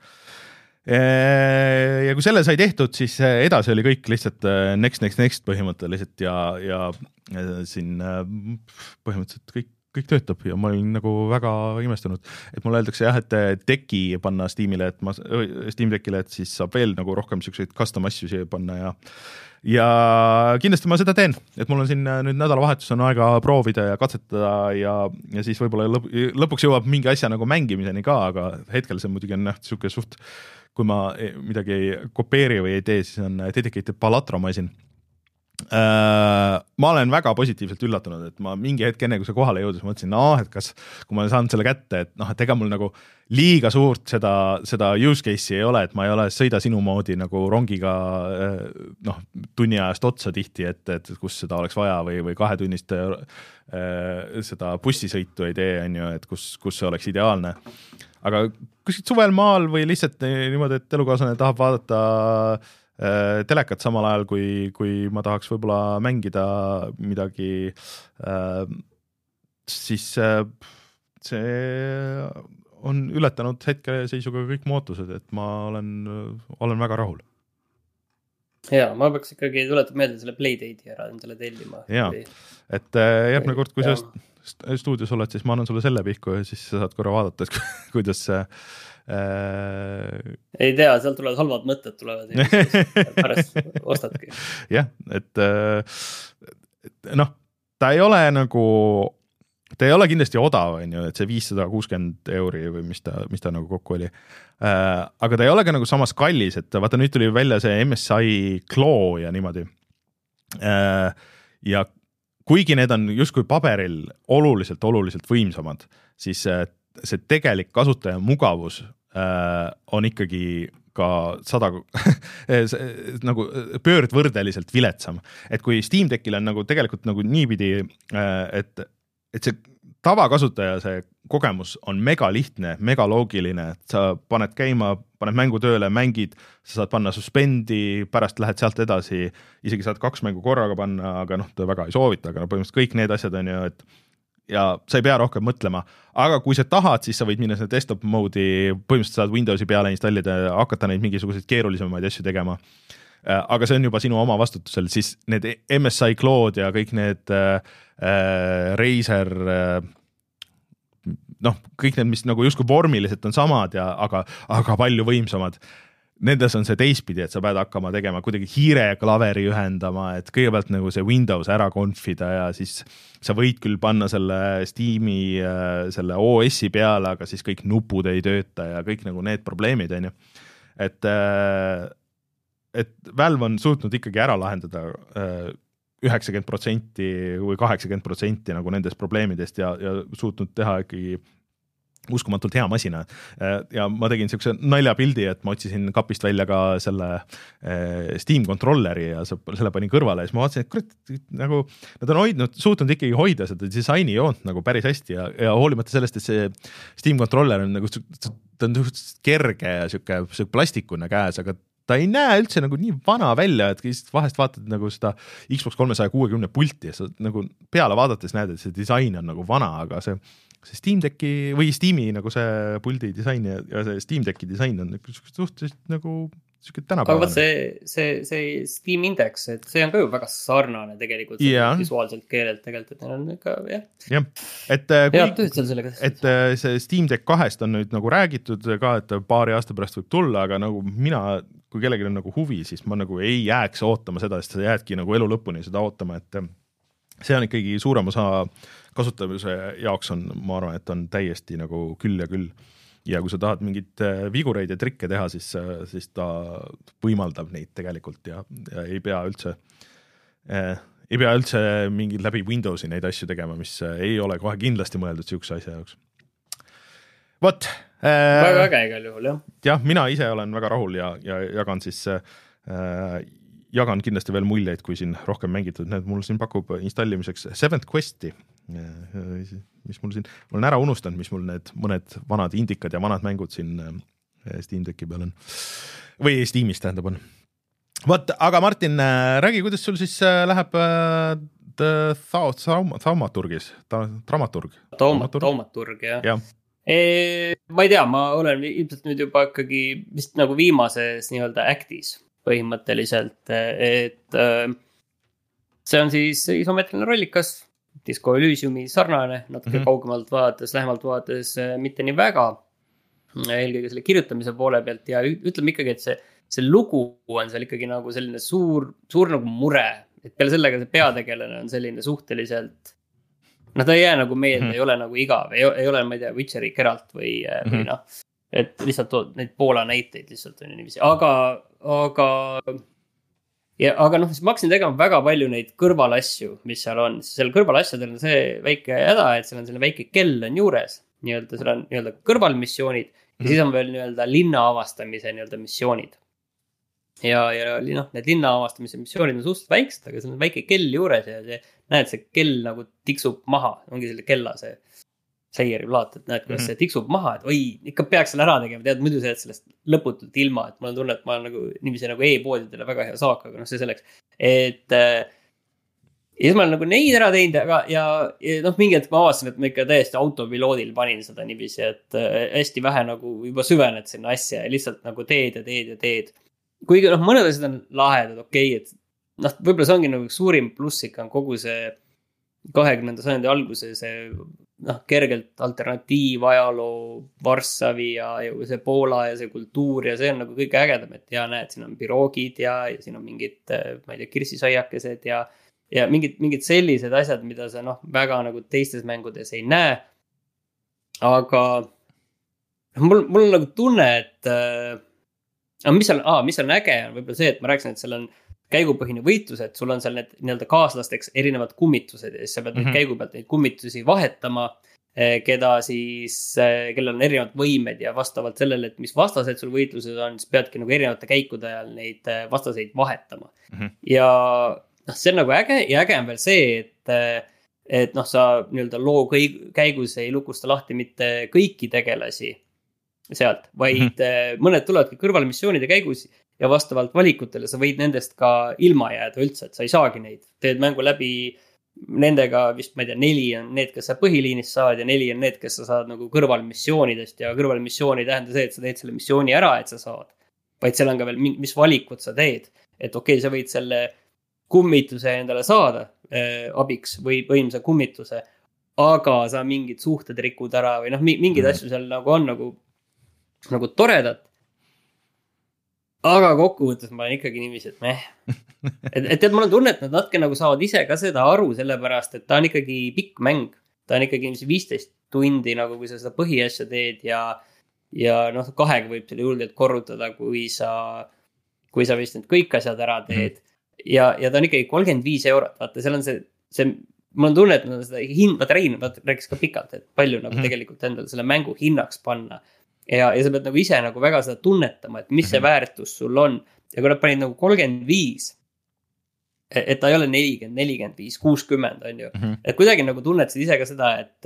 Ja kui selle sai tehtud, siis edasi oli kõik lihtsalt next, next, next põhimõtteliselt ja, ja siin põhimõtteliselt kõik, kõik töötab ja ma olin nagu väga imestunud, et mulle öeldakse jah, et Decki panna Steamile, et ma, Steam Deckile, et siis saab veel nagu rohkem siukseid custom asju siia panna ja ja kindlasti ma seda teen, et mul on siin nüüd nädalavahetus on aega proovida ja katsetada ja, ja siis võib-olla lõp, lõpuks jõuab mingi asja nagu mängimiseni ka, aga hetkel see muidugi on siuke suht, kui ma midagi ei kopeeri või ei tee, siis on dedicated Palatra masin, Uh, ma olen väga positiivselt üllatunud, et ma mingi hetk enne, kui see kohale jõudis, mõtlesin, no, et kas, kui ma olen saanud selle kätte, et noh, et ega mul nagu liiga suurt seda, seda use case'i ei ole, et ma ei ole sõida sinu moodi nagu rongiga noh, tunni ajast otsa tihti, et, et kus seda oleks vaja või, või kahetunnist uh, seda bussisõitu ei tee, on ju, et kus, kus see oleks ideaalne. Aga kuskilt suvel maal või lihtsalt niimoodi, et elukaaslane tahab vaadata telekat samal ajal, kui, kui ma tahaks võib-olla mängida midagi, siis see on ületanud hetkeseisuga kõik mu ootused, et ma olen, olen väga rahul. Jaa, ma peaks ikkagi tuletab meelde selle Playdate'i ära endale tellima. Jaa, et järgmine kord, kui sa stuudios oled, siis ma annan sulle selle pihku ja siis sa saad korra vaadata, et kuidas see Äh... ei tea, sealt tulevad halvad mõtted tulevad ja pärast ostadki. Jah, et, et noh, ta ei ole nagu, ta ei ole kindlasti odav, on ju, et see viissada kuuskümmend euri või mis ta, mis ta nagu kokku oli. Äh, aga ta ei ole ka nagu samas kallis, et vaata nüüd tuli välja see M S I Claw ja niimoodi. Äh, ja kuigi need on justkui paberil oluliselt, oluliselt võimsamad, siis see tegelik kasutaja mugavus äh, on ikkagi ka sada nagu pöördvõrdeliselt viletsam. Et kui Steam Deckil on nagu tegelikult nagu niipidi, äh, et, et see tavakasutaja, see kogemus on mega lihtne, mega loogiline, et sa paned käima, paned mängu tööle, mängid, sa saad panna suspendi, pärast lähed sealt edasi, isegi saad kaks mängu korraga panna, aga noh, ta väga ei soovita, aga no põhimõtteliselt kõik need asjad on ju, et ja sa ei pea rohkem mõtlema, aga kui sa tahad, siis sa võid minna selle desktop mode'i, põhimõtteliselt saad Windowsi peale installida ja hakata neid mingisuguseid keerulisemaid asju tegema. Aga see on juba sinu oma vastutusel, siis need M S I Claude ja kõik need äh, Razer, äh, noh, kõik need, mis nagu justkui vormiliselt on samad, ja, aga, aga palju võimsamad. Nendes on see teistpidi, et sa pead hakkama tegema kuidagi hiire klaveri ühendama, et kõigepealt nagu see Windows ära konfida ja siis sa võid küll panna selle Steam'i, selle O S-i peale, aga siis kõik nupud ei tööta ja kõik nagu need probleemid, on ju. Et, et Valve on suutnud ikkagi ära lahendada üheksakümmend protsenti või kaheksakümmend protsenti nagu nendest probleemidest ja, ja suutnud teha ikkagi uskumatult hea masina. Ja ma tegin sellise naljapildi, et ma otsisin kapist välja ka selle Steam controlleri ja selle panin kõrvale ja siis ma vaatasin, et kurat, nagu nad on hoidnud, suutnud ikkagi hoida seda disaini joont nagu päris hästi ja, ja hoolimata sellest, et see Steam controller on nagu, ta on kerge ja siuke, siuke plastikune käes, aga ta ei näe üldse nagu nii vana välja, et vahest vaatad nagu seda Xbox kolmesaja kuuekümne pulti ja sa nagu peale vaadates näed, et see disain on nagu vana, aga see see Steam Decki või Steam'i nagu see puldi disain ja, ja see Steam Decki disain on suhteliselt nagu siuke tänapäevane. Aga see, see, see Steam Index, et see on ka ju väga sarnane tegelikult yeah. visuaalselt keelelt tegelikult, et neil on ikka, jah. jah, et, kui, et see Steam Deck kahest on nüüd nagu räägitud ka, et paari aasta pärast võib tulla, aga nagu mina, kui kellelgi on nagu huvi, siis ma nagu ei jääks ootama seda, sest sa jäädki nagu elu lõpuni seda ootama, et see on ikkagi suurem osa kasutamise jaoks on, ma arvan, et on täiesti nagu küll ja küll. Ja kui sa tahad mingit vigureid ja trikke teha, siis, siis ta võimaldab neid tegelikult ja, ja ei pea üldse eh, ei pea üldse mingi läbi Windowsi neid asju tegema, mis ei ole kohe kindlasti mõeldud siukse asja jaoks. Vot. Eh, väga äge igal juhul, jah. jah, mina ise olen väga rahul ja, ja jagan siis eh, jagan kindlasti veel muljeid, kui siin rohkem mängitud. Need mul siin pakub installimiseks Seventh Questi, mis mul siin, ma olen ära unustanud, mis mul need mõned vanad indikad ja vanad mängud siin Steam Decki peal on. Või Steamis tähendab on. Vot, aga Martin, räägi, kuidas sul siis läheb Thaumaturgis? Dramaturg? Thaumaturg, jah. Ja. E, ma ei tea, ma olen ilmselt nüüd juba ikkagi vist nagu viimases nii-öelda actis põhimõtteliselt, et see on siis isomeetriline rollikas, Disco Elysiumi sarnane, natuke mm-hmm. kaugemalt vaadates, lähemalt vaadates mitte nii väga, eelkõige selle kirjutamise poole pealt ja ütleme ikkagi, et see, see lugu on seal ikkagi nagu selline suur, suur nagu mure, et peale sellega see peategelane on selline suhteliselt, noh ta ei jää nagu meelde, mm-hmm. ei ole nagu igav, ei, ei ole, ma ei tea, Witcheri Geralt või, mm-hmm. või noh, et lihtsalt neid Poola näiteid lihtsalt on ju niiviisi, aga, aga ja aga noh, siis ma hakkasin tegema väga palju neid kõrvalasju, mis seal on. Seal kõrvalasjadel on see väike häda, et seal on selline väike kell on juures. Nii-öelda seal on nii-öelda kõrvalmissioonid ja siis on veel nii-öelda linna avastamise nii-öelda missioonid. Ja, ja noh, need linna avastamise missioonid on suhteliselt väiksed, aga seal on väike kell juures ja see, näed, see kell nagu tiksub maha. Ongi selle kella see seiriplaat, et näed, kuidas see tiksub maha, et oi, ikka peaks selle ära tegema, tead, muidu see, et sellest lõputult ilma, et mul on tunne, et ma olen nagu niiviisi nagu e-poodidele väga hea saak, aga noh, see selleks, et äh, ja siis ma olen nagu neid ära teinud, aga ja, ja noh, mingi hetk ma avastasin, et ma ikka täiesti autopiloodil panin seda niiviisi, et äh, hästi vähe nagu juba süvened sinna asja ja lihtsalt nagu teed ja teed ja teed. Kuigi noh, mõned asjad on lahedad, okei, okay, et noh, võib-olla see ongi nagu suurim pluss ikka on kogu see kahekümnenda sajandi alguse see noh, kergelt alternatiiv ajaloo Varssavi ja, ja see Poola ja see kultuur ja see on nagu kõige ägedam, et ja näed, siin on piroogid ja, ja siin on mingid, ma ei tea, kirsisaiakesed ja, ja mingid, mingid sellised asjad, mida sa noh, väga nagu teistes mängudes ei näe. Aga mul, mul on nagu tunne, et aga mis on, aa, mis on äge on võib-olla see, et ma rääkisin, et seal on käigupõhine võitlus, et sul on seal need nii-öelda kaaslasteks erinevad kummitused ja siis sa pead mm-hmm. neid käigu pealt neid kummitusi vahetama, keda siis, kellel on erinevad võimed ja vastavalt sellele, et mis vastased sul võitluses on, siis peadki nagu erinevate käikude ajal neid vastaseid vahetama. Mm-hmm. Ja noh, see on nagu äge ja äge on veel see, et, et noh, sa nii-öelda loo käigus ei lukusta lahti mitte kõiki tegelasi sealt, vaid mm-hmm. mõned tulevadki kõrvalmissioonide käigus ja vastavalt valikutele sa võid nendest ka ilma jääda üldse, et sa ei saagi neid. Teed mängu läbi nendega vist, ma ei tea, neli on need, kes sa põhiliinist saad ja neli on need, kes sa saad nagu kõrvalmissioonidest ja kõrvalmissiooni ei tähenda see, et sa teed selle missiooni ära, et sa saad. Vaid seal on ka veel, mis valikud sa teed. Et okei, okay, sa võid selle kummituse endale saada äh, abiks või võimsa kummituse, aga sa mingid suhted rikud ära või noh, mingid mm-hmm. asju seal nagu on nagu nagu toredad. Aga kokkuvõttes ma olen ikkagi niiviisi, et meh. Et, et tead, mul on tunne, et nad natuke nagu saavad ise ka seda aru, sellepärast, et ta on ikkagi pikk mäng. Ta on ikkagi viisteist tundi, nagu kui sa seda põhiasja teed ja, ja noh, kahega võib selle julgelt korrutada, kui sa, kui sa vist need kõik asjad ära teed. Ja, ja ta on ikkagi kolmkümmend viis eurot. Vaata, seal on see, see mul on tunne, et nad seda hind, vaata Rein, vaata rääkis ka pikalt, et palju nagu mm-hmm. tegelikult endale selle mängu hinnaks panna. Ja, ja sa pead nagu ise nagu väga seda tunnetama, et mis see väärtus sul on. Ja kui nad panid nagu kolmkümmend viis, et ta ei ole nelikümmend, nelikümmend viis, kuuskümmend on ju. Mm-hmm. Et kuidagi nagu tunnetsid ise ka seda, et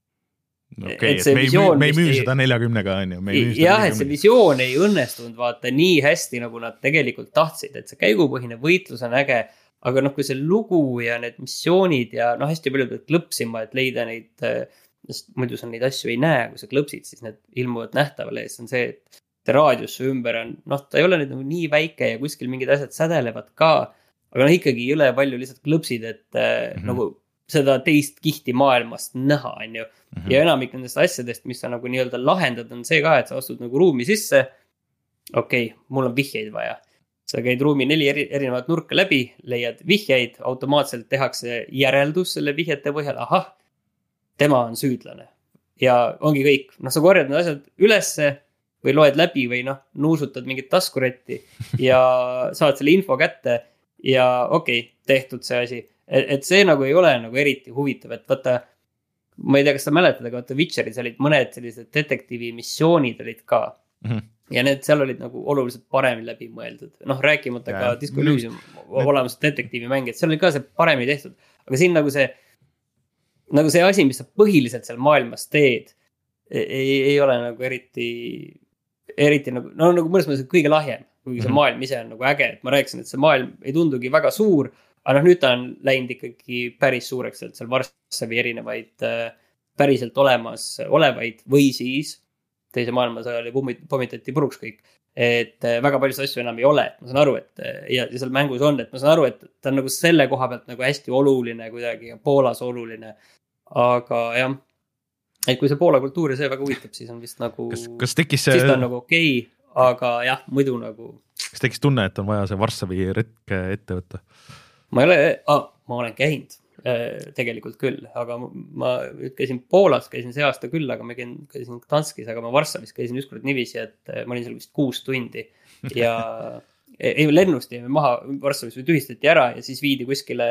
okei, okay, et, et me, visioon, me ei müü seda neljakümnega on ju. Jah, et see visioon ei õnnestunud vaata nii hästi, nagu nad tegelikult tahtsid, et see käigupõhine võitlus on äge, aga noh, kui see lugu ja need missioonid ja noh, hästi palju pead klõpsima, et leida neid sest muidu sa neid asju ei näe, kui sa klõpsid, siis need ilmuvad nähtavale ja see on see, et see raadius su ümber on, noh, ta ei ole nüüd nagu nii väike ja kuskil mingid asjad sädelevad ka, aga noh, ikkagi ei ole palju lihtsalt klõpsid, et mm-hmm. nagu seda teist kihti maailmast näha, on ju. Mm-hmm. Ja enamik nendest asjadest, mis sa nagu nii-öelda lahendad, on see ka, et sa astud nagu ruumi sisse. Okei, okay, mul on vihjeid vaja. Sa käid ruumi neli eri, erinevat nurka läbi, leiad vihjeid, automaatselt tehakse järeldus selle vihjete põhjal, ahah, tema on süüdlane. Ja ongi kõik. Noh, sa korjad need asjad ülesse või loed läbi või noh, nuusutad mingit taskuretti ja saad selle info kätte ja okei, okay, tehtud see asi. Et, et see nagu ei ole nagu eriti huvitav, et vaata, ma ei tea, kas sa mäletad, aga vaata Witcheris olid mõned sellised detektiivi missioonid olid ka. Mm-hmm. Ja need seal olid nagu oluliselt paremini läbi mõeldud. Noh, rääkimata ja, ka Disco Elysium olemas detektiivi mäng, et seal oli ka see paremini tehtud. Aga siin nagu see nagu see asi, mis sa põhiliselt seal maailmas teed, ei, ei ole nagu eriti, eriti nagu, no nagu mõnes mõttes kõige lahjem, kuigi see maailm ise on nagu äge, et ma rääkisin, et see maailm ei tundugi väga suur, aga noh, nüüd ta on läinud ikkagi päris suureks, et seal Varssavi erinevaid päriselt olemas olevaid või siis teise maailmasõja oli pommitati puruks kõik, et väga palju asju enam ei ole, et ma saan aru, et ja, ja seal mängus on, et ma saan aru, et ta on nagu selle koha pealt nagu hästi oluline kuidagi ja Poolas oluline. Aga jah, et kui see Poola kultuuri see väga huvitab, siis on vist nagu, kas, kas tekis see... siis ta on nagu okei, okay, aga jah, muidu nagu. Kas tekis tunne, et on vaja see Varssavi retke ette võtta? Ma ei ole, ah, ma olen käinud äh, tegelikult küll, aga ma käisin Poolas, käisin see aasta küll, aga ma käisin, käisin Gdanskis, aga ma Varssavis käisin ükskord niiviisi, et ma olin seal vist kuus tundi ja ei lennust jäime maha, Varssavis tühistati ära ja siis viidi kuskile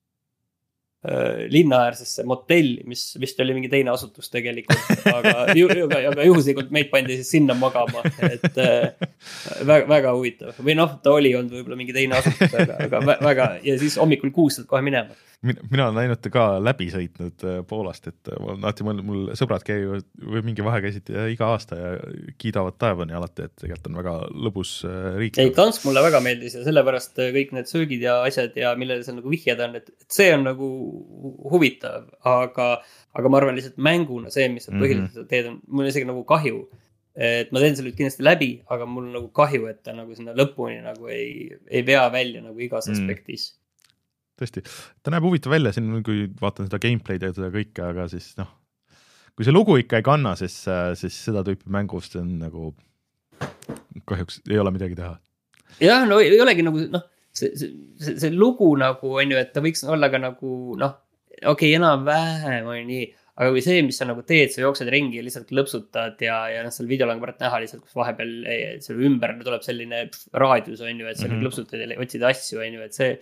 linnaäärsesse motelli, mis vist oli mingi teine asutus tegelikult, aga, ju, aga juhuslikult meid pandi siis sinna magama, et väga, väga huvitav. Või noh, ta oli olnud võib-olla mingi teine asutus, aga, aga väga, ja siis hommikul kuuselt kohe minema. Mina, mina olen ainult ka läbi sõitnud Poolast, et alati mul, mul sõbrad käivad või mingi vahe käisid iga aasta ja kiidavad taevani alati, et tegelikult on väga lõbus riik. Ei, Dansk mulle väga meeldis ja sellepärast kõik need söögid ja asjad ja millele see nagu vihjad on, et see on nagu huvitav, aga, aga ma arvan lihtsalt mänguna see, mis sa põhiliselt mm -hmm. teed, on mul isegi nagu kahju, et ma teen selle kindlasti läbi, aga mul on nagu kahju, et ta nagu sinna lõpuni nagu ei, ei vea välja nagu igas mm. aspektis. Tõesti, ta näeb huvitav välja siin, kui vaatan seda gameplay'd ja seda kõike, aga siis noh, kui see lugu ikka ei kanna, siis, siis seda tüüpi mängust on nagu kahjuks ei ole midagi teha. Jah, no ei olegi nagu noh, see, see, see lugu nagu on ju, et ta võiks olla ka nagu noh, okei okay,, enam vähem on nii, aga kui see, mis sa nagu teed, sa jooksed ringi ja lihtsalt lõpsutad ja, ja noh, seal videol on ka pärast näha lihtsalt, kus vahepeal selle ümber tuleb selline pff, raadius on ju, et sa mm -hmm. lõpsutad ja otsid asju on ju, et see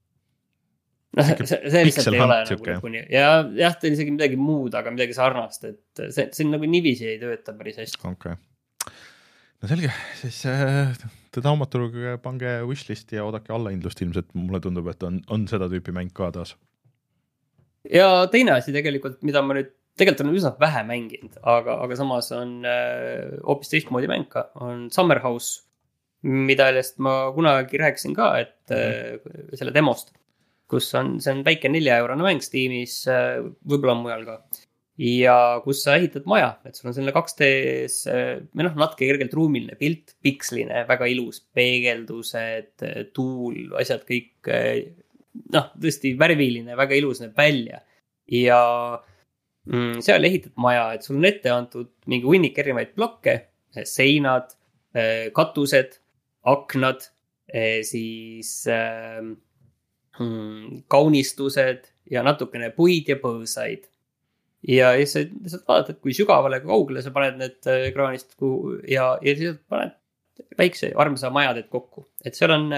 noh, see, see lihtsalt ei ole nagu lõpuni. Ja jah, ta on isegi midagi muud, aga midagi sarnast, et see, see nagu nivisi ei tööta päris hästi. Okay. No selge, siis äh, teda omaturuga pange wishlist ja oodake allahindlust ilmselt, mulle tundub, et on, on seda tüüpi mäng ka taas. Ja teine asi tegelikult, mida ma nüüd tegelikult on üsna vähe mänginud, aga, aga samas on äh, hoopis teistmoodi mäng ka, on Summer House, millest ma kunagi rääkisin ka, et äh, selle demost, kus on, see on väike nelja eurone mäng Steamis, võib-olla on mujal ka. Ja kus sa ehitad maja, et sul on selline kaks D-s, või noh, natuke kergelt ruumiline pilt, piksline, väga ilus, peegeldused, tuul, asjad kõik, noh, tõesti värviline, väga ilus näeb välja. Ja mm, seal ehitad maja, et sul on ette antud mingi hunnik erinevaid blokke, seinad, katused, aknad, siis kaunistused ja natukene puid ja põõsaid. Ja sa lihtsalt vaatad, kui sügavale, kui kaugele sa paned need ekraanist ja, ja lihtsalt paned väikse armsa majadeed kokku. Et seal on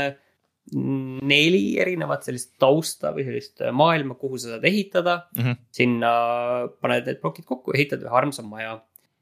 neli erinevat sellist tausta või sellist maailma, kuhu sa saad ehitada. Mm-hmm. Sinna paned need plokid kokku, ehitad ühe armsa maja.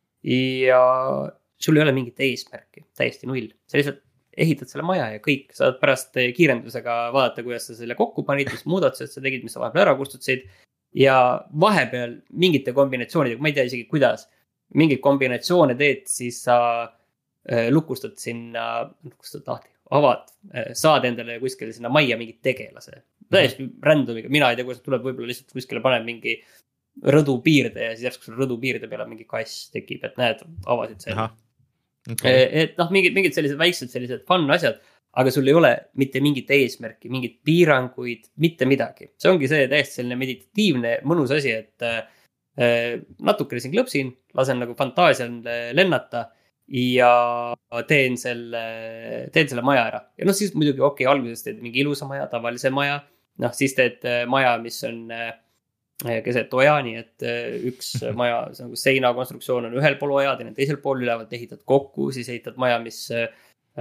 Ja sul ei ole mingit eesmärki, täiesti null. Sa lihtsalt ehitad selle maja ja kõik. Saad pärast kiirendusega vaadata, kuidas sa selle kokku panid, mis muudatused sa tegid, mis sa vahepeal ära kustutasid. Ja vahepeal mingite kombinatsioonidega, ma ei tea isegi kuidas, mingid kombinatsioone teed, siis sa lukustad sinna, lukustad lahti, avad, saad endale kuskile sinna majja mingid tegelase. Täiesti randomiga, mina ei tea, kuidas tuleb, võib-olla lihtsalt kuskile paneb mingi rõdu piirde ja siis järsku sul rõdu piirde peale mingi kass tekib, et näed, avasid selle. Okay. Et noh, mingid, mingid sellised väiksed sellised fun asjad, aga sul ei ole mitte mingit eesmärki, mingit piiranguid, mitte midagi. See ongi see täiesti selline meditatiivne, mõnus asi, et äh, natukene siin klõpsin, lasen nagu fantaasial lennata ja teen selle, teen selle maja ära. Ja noh, siis muidugi okei, okay, alguses teed mingi ilusa maja, tavalise maja, noh siis teed maja, mis on äh, keset oja, nii et üks maja, nagu seina konstruktsioon on ühel pool oja, teine teisel pool ülevalt ehitad kokku, siis ehitad maja, mis äh,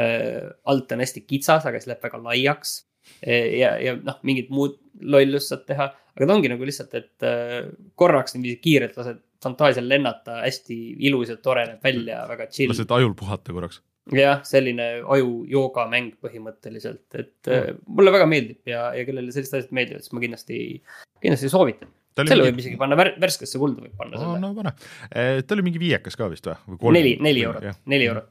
alt on hästi kitsas, aga siis läheb väga laiaks ja, ja noh, mingid muud lollust saad teha, aga ta ongi nagu lihtsalt, et äh, korraks niiviisi kiirelt lased fantaasial lennata, hästi ilus ja tore näeb välja, väga chill. Lased ajul puhata korraks. Jah, selline aju jooga mäng põhimõtteliselt, et mm. mulle väga meeldib ja, ja kellele sellist asjad meeldivad, siis ma kindlasti, kindlasti soovitan. Selle võib isegi panna värskesse kulda võib panna selle. Oh, no pane. Ta oli mingi viiekas ka vist või? Neli, neli eurot, neli eurot.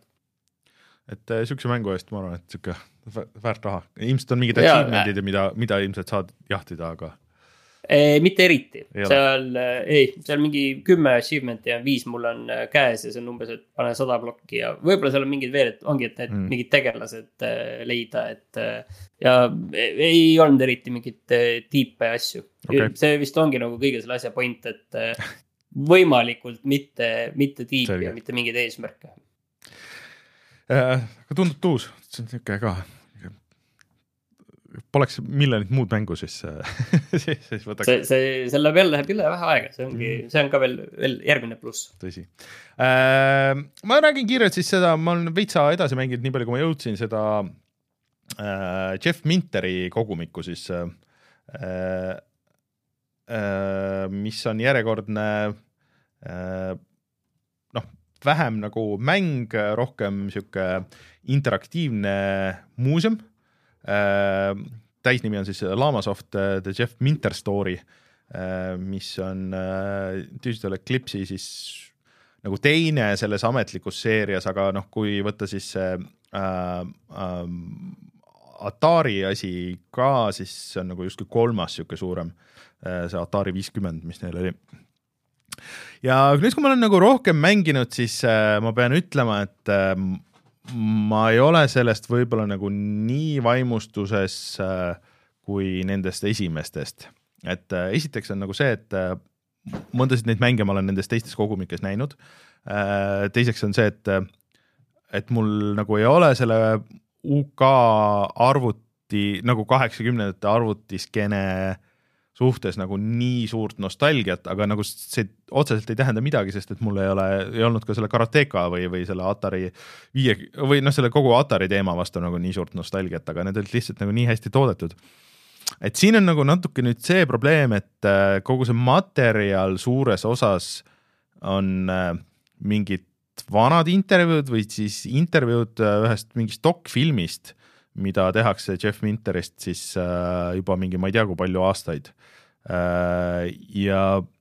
Et sükse mängu eest ma arvan, et süke väärt raha. Ilmselt on mingid achievementid, mida, mida ilmselt saad jahtida, aga... E, mitte eriti. Seal, ei, seal mingi kümme achievementi ja viis mul on käes ja see on umbes, et pane sada blokki ja võib-olla seal on mingid veel, et ongi, et need mm. mingid tegelased leida, et ja ei olnud eriti mingit tiipe asju. Okay. See vist ongi nagu kõige selle asja point, et võimalikult mitte, mitte tiip Selge. Ja mitte mingid eesmärke. Aga tundub tuus, see on niisugune ka. Poleks miljonit muud mängu, siis, siis, siis võtaks. See, see, selle peal läheb üle vähe aega, see, ongi, mm. see on ka veel, veel järgmine pluss. Tõsi. Äh, ma räägin kiirelt siis seda, ma olen veitsa edasi mänginud, nii palju kui ma jõudsin seda äh, Jeff Minteri kogumikku siis äh, äh, mis on järjekordne äh, noh, vähem nagu mäng, rohkem siuke interaktiivne muuseum. Äh, täisnimi on siis Lamasoft The Jeff Minter Story, äh, mis on äh, Digital Eclipse'i siis nagu teine selles ametlikus seerias, aga noh, kui võtta siis see äh, äh, Atari asi ka, siis see on nagu justkui kolmas siuke suurem, äh, see Atari viiskümmend, mis neil oli. Ja nüüd, kui ma olen nagu rohkem mänginud, siis äh, ma pean ütlema, et äh, ma ei ole sellest võib-olla nagu nii vaimustuses äh, kui nendest esimestest. Et äh, esiteks on nagu see, et äh, mõndasid neid mänge ma olen nendest teistes kogumikes näinud. Teiseks on see, et, et mul nagu ei ole selle U K arvuti, nagu kaheksakümnendate arvutiskeene suhtes nagu nii suurt nostalgiat, aga nagu see otseselt ei tähenda midagi, sest et mul ei ole, ei olnud ka selle Karateka või, või selle Atari viie, või noh, selle kogu Atari teema vastu nagu nii suurt nostalgiat, aga need olid lihtsalt nagu nii hästi toodetud. Et siin on nagu natuke nüüd see probleem, et kogu see materjal suures osas on mingid vanad intervjuud või siis intervjuud ühest mingist dokfilmist, mida tehakse Jeff Minterist siis juba mingi, ma ei tea, kui palju aastaid. Ja,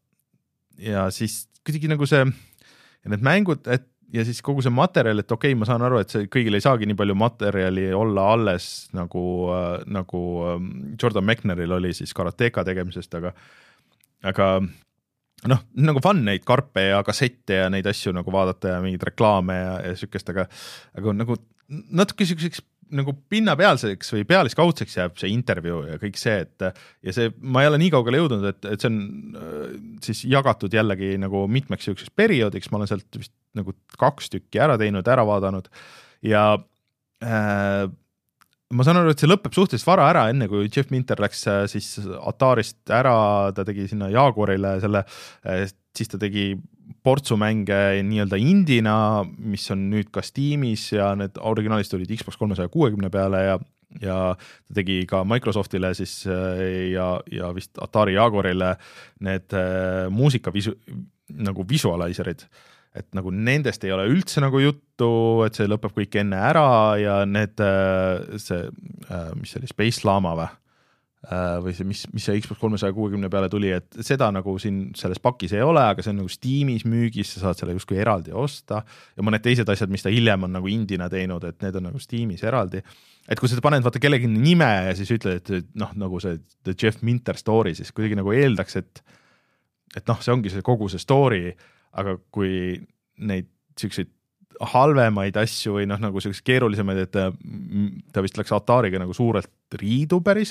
ja siis kuidagi nagu see, ja need mängud, et ja siis kogu see materjal, et okei, ma saan aru, et see kõigil ei saagi nii palju materjali olla alles nagu, nagu Jordan Mechneril oli siis Karateka tegemisest, aga, aga noh, nagu fun neid karpe ja kassette ja neid asju nagu vaadata ja mingid reklaame ja, ja sükest, aga, aga nagu natuke sükeseks nagu pinnapealseks või pealiskaudseks jääb see intervjuu ja kõik see, et ja see, ma ei ole nii kaugele jõudnud, et, et see on siis jagatud jällegi nagu mitmeks sükeseks perioodiks, ma olen sealt vist nagu kaks tükki ära teinud, ära vaadanud ja äh, ma saan aru, et see lõpeb suhteliselt vara ära, enne kui Jeff Minter läks siis Atarist ära, ta tegi sinna Jaguarile selle, siis ta tegi portsumänge nii-öelda indina, mis on nüüd ka Steamis ja need originaalist olid Xbox kolmesaja kuuekümne peale ja, ja ta tegi ka Microsoftile siis ja, ja vist Atari Jaguarile need äh, muusika visu, nagu visualizerid, et nagu nendest ei ole üldse nagu juttu, et see lõpeb kõik enne ära ja need, see, mis see oli, Space Llama või? või see, mis, mis see Xbox kolmesaja kuuekümne peale tuli, et seda nagu siin selles pakis ei ole, aga see on nagu Steamis müügis, sa saad selle justkui eraldi osta ja mõned teised asjad, mis ta hiljem on nagu indina teinud, et need on nagu Steamis eraldi. Et kui sa paned vaata kellegi nime ja siis ütled, et noh, nagu see The Jeff Minter Story, siis kuidagi nagu eeldaks, et et noh, see ongi see kogu see story, aga kui neid selliseid halvemaid asju või noh, nagu sellised keerulisemaid, et ta, ta vist läks Atariga nagu suurelt riidu päris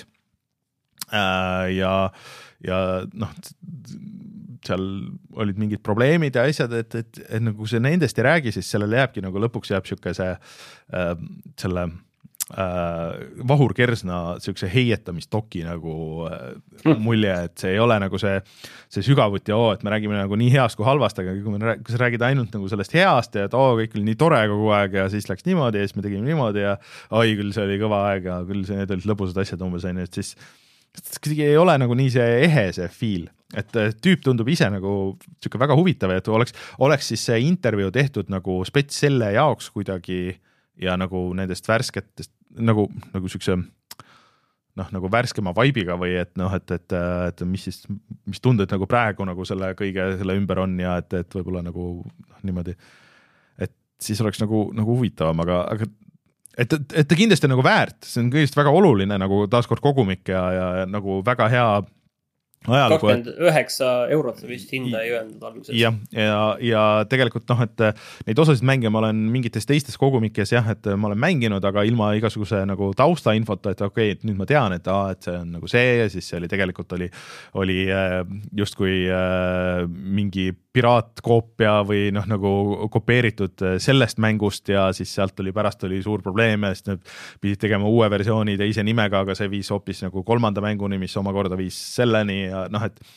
ja, ja noh, seal olid mingid probleemid ja asjad, et, et, et nagu see nendest ei räägi, siis sellele jääbki nagu lõpuks jääb siuke see äh, selle äh, Vahur Kersna siukse heietamistoki nagu äh, mulje, et see ei ole nagu see, see sügavuti, oo, et me räägime nagu nii heast kui halvast, aga kui, me, kui sa räägid ainult nagu sellest heast ja et oo, kõik oli nii tore kogu aeg ja siis läks niimoodi ja siis me tegime niimoodi ja oi, küll see oli kõva aeg ja küll see, need olid lõbusad asjad umbes, et siis kuidagi ei ole nagu nii see ehe see feel, et tüüp tundub ise nagu siuke väga huvitav, et oleks, oleks siis see intervjuu tehtud nagu spets selle jaoks kuidagi ja nagu nendest värsketest nagu, nagu siukse noh, nagu värskema vaibiga või et noh, et, et, et mis siis, mis tunded nagu praegu nagu selle kõige selle ümber on ja et, et võib-olla nagu noh, niimoodi, et siis oleks nagu, nagu huvitavam, aga, aga et, et, et ta kindlasti on nagu väärt, see on kõigest väga oluline nagu taaskord kogumik ja, ja nagu väga hea ajalugu. kakskümmend üheksa eurot vist hinda ei öelnud alguses. Ja, ja, ja tegelikult noh, et neid osasid mänge ma olen mingites teistes kogumikes jah, et ma olen mänginud, aga ilma igasuguse nagu taustainfota, et okei, et nüüd ma tean, et, aa, et see on nagu see ja siis see oli tegelikult oli, oli justkui mingi piraatkoopia või noh, nagu kopeeritud sellest mängust ja siis sealt oli pärast oli suur probleem ja siis nad pidid tegema uue versiooni teise nimega, aga see viis hoopis nagu kolmanda mänguni, mis omakorda viis selleni ja noh, et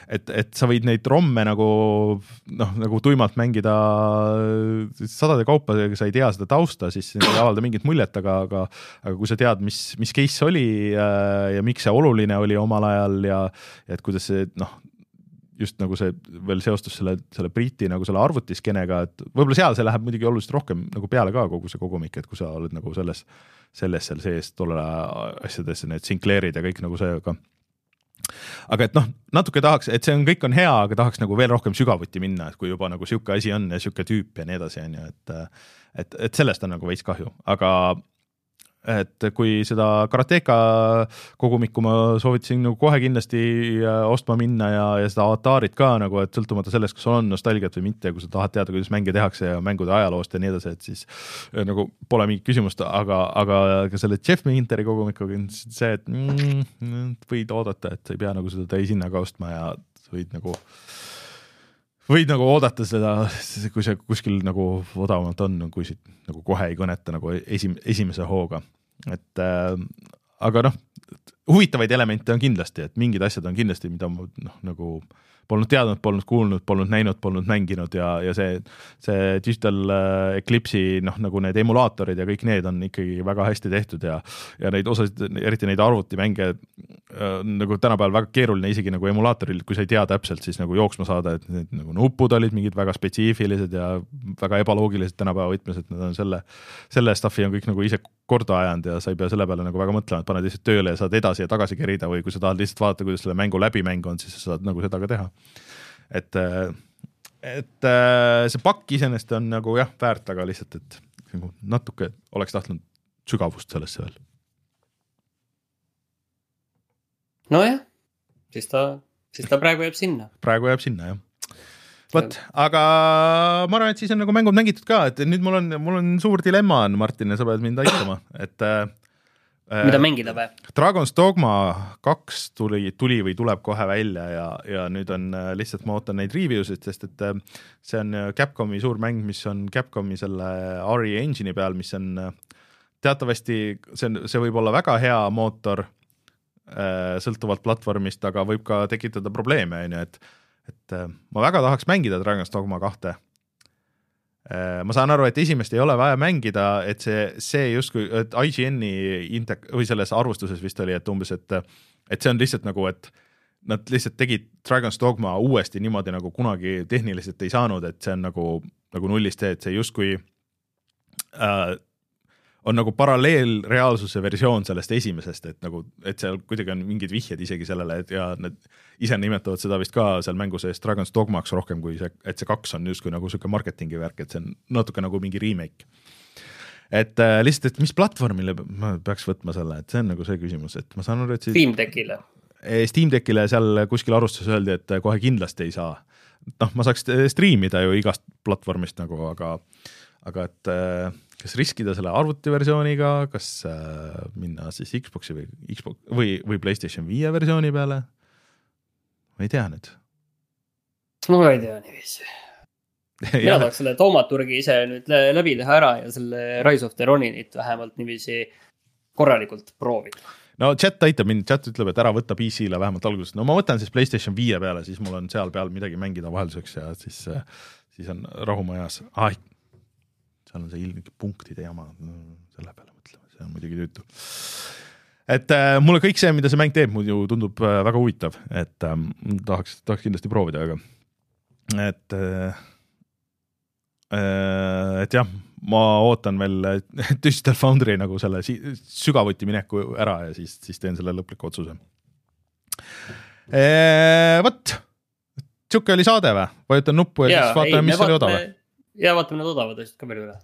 et, et sa võid neid romme nagu noh, nagu tuimalt mängida sadade kaupa, sa ei tea seda tausta, siis ei avalda mingit muljet, aga, aga, aga kui sa tead, mis, mis case oli ja miks see oluline oli omal ajal ja, ja et kuidas see noh, just nagu see veel seostus selle, selle Briti nagu selle arvutiskenega, et võib-olla seal see läheb muidugi oluliselt rohkem nagu peale ka kogu see kogumik, et kui sa oled nagu selles, selles seal sees tolle asjadesse, need Sinclairid ja kõik nagu see, aga aga et noh, natuke tahaks, et see on, kõik on hea, aga tahaks nagu veel rohkem sügavuti minna, et kui juba nagu siuke asi on ja siuke tüüp ja nii edasi on ju, et, et, et sellest on nagu veits kahju, aga et kui seda Karateka kogumikku ma soovitasin nagu kohe kindlasti ostma minna ja, ja seda avatarit ka nagu, et sõltumata sellest, kas on nostalgiat või mitte, kui sa tahad teada, kuidas mänge tehakse ja mängude ajaloost ja nii edasi, et siis nagu pole mingit küsimust, aga, aga ka selle Jeff Minteri kogumikuga see, et mm, võid oodata, et sa ei pea nagu seda täishinnaga ostma ja võid nagu võid nagu oodata seda, kui see kuskil nagu odavamalt on, kui siit nagu kohe ei kõneta nagu esim, esimese hooga. Et äh, aga noh, huvitavaid elemente on kindlasti, et mingid asjad on kindlasti, mida ma noh, nagu polnud teadnud, polnud kuulnud, polnud näinud, polnud mänginud ja, ja see, see Digital Eclipse'i noh, nagu need emulaatorid ja kõik need on ikkagi väga hästi tehtud ja, ja neid osasid, eriti neid arvutimänge äh, nagu tänapäeval väga keeruline isegi nagu emulaatoril, kui sa ei tea täpselt, siis nagu jooksma saada, et need nagu nupud olid mingid väga spetsiifilised ja väga ebaloogilised tänapäeva võtmes, et nad on selle, selle staffi on kõik nagu ise korda ajanud ja sa ei pea selle peale nagu väga mõtlema, et paned lihtsalt tööle ja saad edasi ja tagasi kerida või kui sa tahad lihtsalt vaadata, kuidas selle mängu läbimäng on, siis sa saad nagu seda ka teha. Et, et see pakk iseenesest on nagu jah, väärt, aga lihtsalt, et nagu natuke oleks tahtnud sügavust sellesse veel. No jah, siis ta, siis ta praegu jääb sinna. Praegu jääb sinna, jah. Võt, aga ma arvan, et siis on nagu mängud mängitud ka, et nüüd mul on, mul on suur dilemma on, Martin, ja sa pead mind aitama, et mida mängida või? Dragon's Dogma kaks tuli, tuli või tuleb kohe välja ja, ja nüüd on lihtsalt, ma ootan neid review'sid, sest et see on Capcomi suur mäng, mis on Capcomi selle R E engine'i peal, mis on teatavasti, see, on, see võib olla väga hea mootor sõltuvalt platvormist, aga võib ka tekitada probleeme, et et ma väga tahaks mängida Dragon's Dogma kahte. Ma saan aru, et esimest ei ole vaja mängida, et see, see justkui, et I G N-i intek, või selles arvustuses vist oli, et umbes, et, et see on lihtsalt nagu, et nad lihtsalt tegid Dragon's Dogma uuesti niimoodi, nagu kunagi tehniliselt ei saanud, et see on nagu, nagu nullist see, et see justkui äh, on nagu paralleelreaalsuse versioon sellest esimesest, et nagu, et seal kuidagi on mingid vihjed isegi sellele, et ja need ise nimetavad seda vist ka seal mängu sees Dragon's Dogmaks rohkem kui see, et see kaks on justkui nagu selline marketingi värk, et see on natuke nagu mingi remake. Et äh, lihtsalt, et mis platvormile ma peaks võtma selle, et see on nagu see küsimus, et ma saan aru, et siis Steam Deckile. Steam Deckile seal kuskil arvustuses öeldi, et kohe kindlasti ei saa. Noh, ma saaks striimida ju igast platvormist nagu, aga, aga et äh, kas riskida selle arvutiversiooniga, kas äh, minna siis Xboxi või, Xbox, või, või PlayStation viie versiooni peale? Ma ei tea nüüd. Ma ei tea niiviisi. Mina tahaks selle Toomaturgi ise nüüd läbi teha ära ja selle Rise of the Roninit vähemalt niiviisi korralikult proovida. No chat aitab mind, chat ütleb, et ära võtta P C-le vähemalt alguses. No ma võtan siis PlayStation viie peale, siis mul on seal peal midagi mängida vahelduseks ja siis, siis on rahumajas. Ah, seal on see ilmike punktide jama, selle peale mõtlema, see on muidugi tüütu. Et äh, mulle kõik see, mida see mäng teeb, muidu tundub äh, väga huvitav, et äh, tahaks, tahaks kindlasti proovida, aga et, äh, et jah, ma ootan veel Digital Foundry nagu selle sügavuti mineku ära ja siis, siis teen selle lõpliku otsuse. E, võt, tšukke oli saade või? Vajutan nuppu ja, ja siis vaatame, mis oli odav. Ja vaatame need odavad asjad ka veel üle.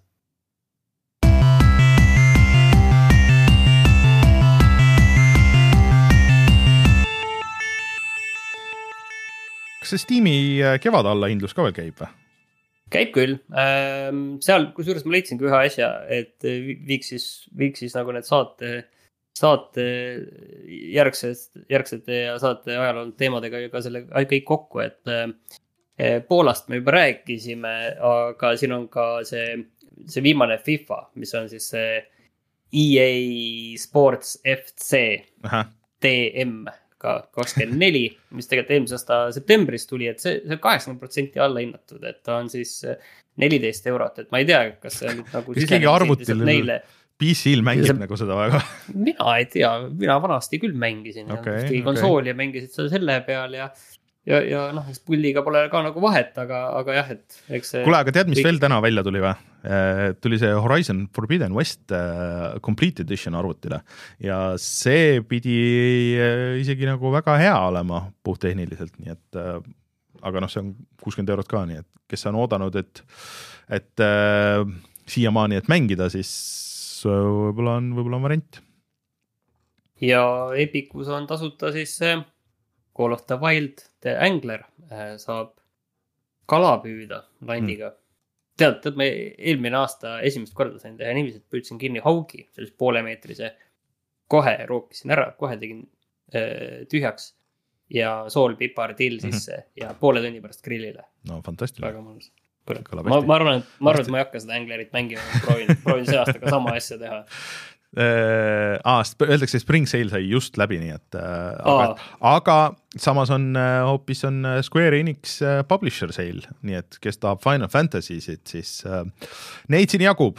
Kas see Steam'i kevad alla hindlus ka veel käib või? Käib küll. Seal, kusjuures ma leidsin ka ühe asja, et viiks siis, viiks siis nagu need saate, saate järgsed, järgsete ja saate ajal olnud teemadega ka selle kõik kokku, et Poolast me juba rääkisime, aga siin on ka see, see viimane FIFA, mis on siis see E A Sports F C Aha. T M ka kakskümmend neli, mis tegelikult eelmise aasta septembris tuli, et see, see kaheksakümmend protsenti alla hinnatud, et ta on siis neliteist eurot, et ma ei tea, kas see on nagu kas keegi arvutil neile... P C-l mängib see... nagu seda väga? Mina ei tea, mina vanasti küll mängisin okay, okay. konsooli ja mängisid seda selle peal ja ja, ja noh, pulliga pole ka nagu vahet, aga, aga jah, et eks see... Kule, aga tead, mis kõik... veel täna välja tuli või? Tuli see Horizon Forbidden West uh, Complete Edition arvutile ja see pidi isegi nagu väga hea olema puhttehniliselt, nii et uh, aga noh, see on kuuskümmend eurot ka, nii et kes on oodanud, et, et uh, siiamaani, et mängida, siis võib-olla on, võib-olla on variant. Ja Epicus on tasuta siis Call of the Wild The Angler saab kala püüda landiga. Mm. Tead, tead, ma eelmine aasta esimest korda sain teha niiviisi, et püüdsin kinni haugi, sellise poolemeetrise, kohe rookisin ära, kohe tegin äh, tühjaks ja sool, pipar, till sisse mm-hmm. ja poole tunni pärast grillile. No fantastiline. Väga mõnus. Ma, ma arvan, et ma arvan, et ma ei hakka seda Anglerit mängima, proovin, proovin see aasta ka sama asja teha. Aa, öeldakse, Spring Sale sai just läbi, nii et aga, aga samas on hoopis on Square Enix Publisher Sale, nii et kes tahab Final Fantasy'sid, siis neid siin jagub,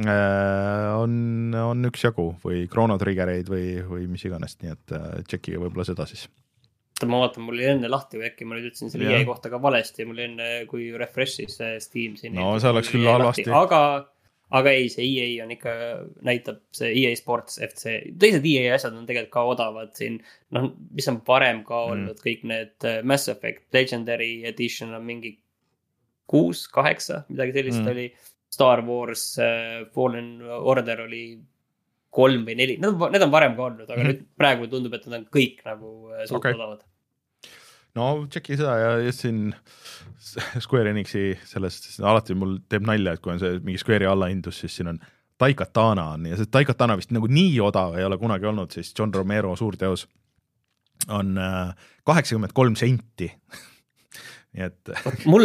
on, on üks jagu või Chrono Triggereid või, või mis iganes, nii et tšekkige võib-olla seda siis. Ma vaatan, mul oli enne lahti või äkki ma nüüd ütlesin selle E A kohta ka valesti, mul enne kui refresh'is Steam siin. No see oleks küll halvasti. Aga Aga ei, see E A on ikka, näitab see E A Sports F C. Teised E A asjad on tegelikult ka odavad siin. Noh, mis on parem ka olnud, mm. kõik need Mass Effect, Legendary Edition on mingi kuus, kaheksa, midagi sellist mm. oli. Star Wars, uh, Fallen Order oli kolm või neli. Need on, need on varem ka olnud, aga mm. nüüd praegu tundub, et nad on kõik nagu suht okay. odavad. No tšeki seda ja just siin Square Enixi sellest, alati mul teeb nalja, et kui on see mingi Square'i allahindus, siis siin on Daikatana on ja see Daikatana vist nagu nii odav ei ole kunagi olnud, siis John Romero suur teos on kaheksakümmend kolm senti. Nii et... mul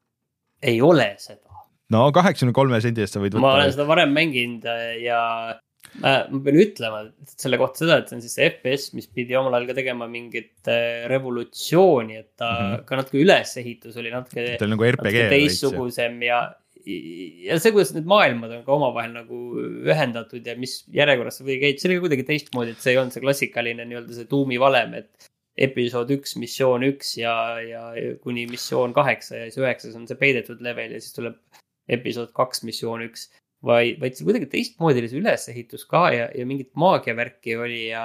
ei ole seda. No kaheksakümmend kolme sendi eest sa võid võtta. Ma olen seda varem mänginud ja ma pean ütlema selle kohta seda, et see on siis see F P S, mis pidi omal ajal ka tegema mingit revolutsiooni, et ta mm-hmm. ka natuke ülesehitus oli natuke, nagu R P G natuke teistsugusem ja, ja see, kuidas need maailmad on ka omavahel nagu ühendatud ja mis järjekorras või käid, see oli kuidagi teistmoodi, et see ei olnud see klassikaline nii-öelda see tuumi valem, et episood üks, missioon üks ja, ja kuni missioon kaheksa ja siis üheksas on see peidetud level ja siis tuleb episood kaks, missioon üks. Vai, vaid see kuidagi teistmoodi see ülesehitus ka ja, ja mingit maagiavärki oli ja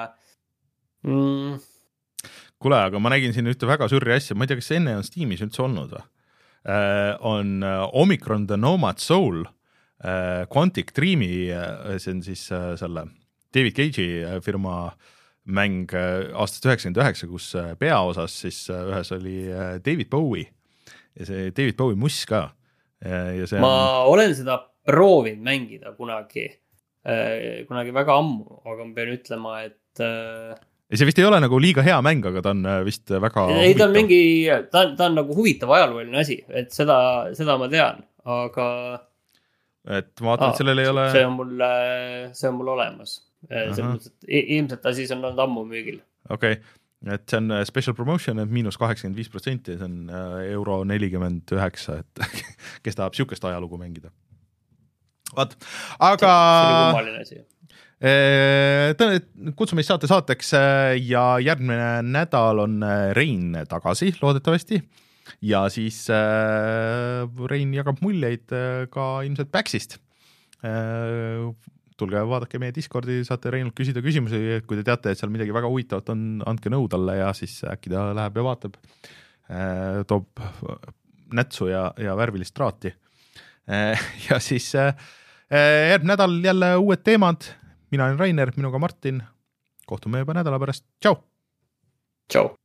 mm. Kule, aga ma nägin siin ühte väga sürri asja, ma ei tea, kas enne on Steamis üldse olnud või? Äh, on Omicron The Nomad Soul äh, Quantic Dreami, see on siis äh, selle David Cage'i firma mäng aastast üheksakümmend üheksa, kus peaosas siis ühes oli David Bowie ja see David Bowie muss ka ja see ma on... olen seda proovinud mängida kunagi, kunagi väga ammu, aga ma pean ütlema, et... Ja see vist ei ole nagu liiga hea mäng, aga ta on vist väga ei, huvitav. Ta on mingi, ta, ta on nagu huvitav ajalooline asi, et seda, seda ma tean, aga... Et ma vaatan, et sellel ei ole... See on mul, see on mul olemas. Mõttes, ilmselt ta siis on olnud ammu müügil. Okei, okay. Et see on special promotion, et miinus kaheksakümmend viis protsenti, see on euro nelikümmend üheksa, et kes tahab siukest ajalugu mängida. Vaat, aga kutsume saate saateks ja järgmine nädal on Rein tagasi loodetavasti ja siis Rein jagab muljeid ka ilmselt Paxist. Tulge vaadake meie Discordi, saate Reinult küsida küsimusi, kui te teate, et seal midagi väga huvitavat on, andke nõu talle ja siis äkki ta läheb ja vaatab, toob nätsu ja, ja värvilist traati. Ja siis järgmine nädal jälle uued teemad. Mina olen Rainer, minuga Martin. Kohtume juba nädala pärast. Tšau! Tšau!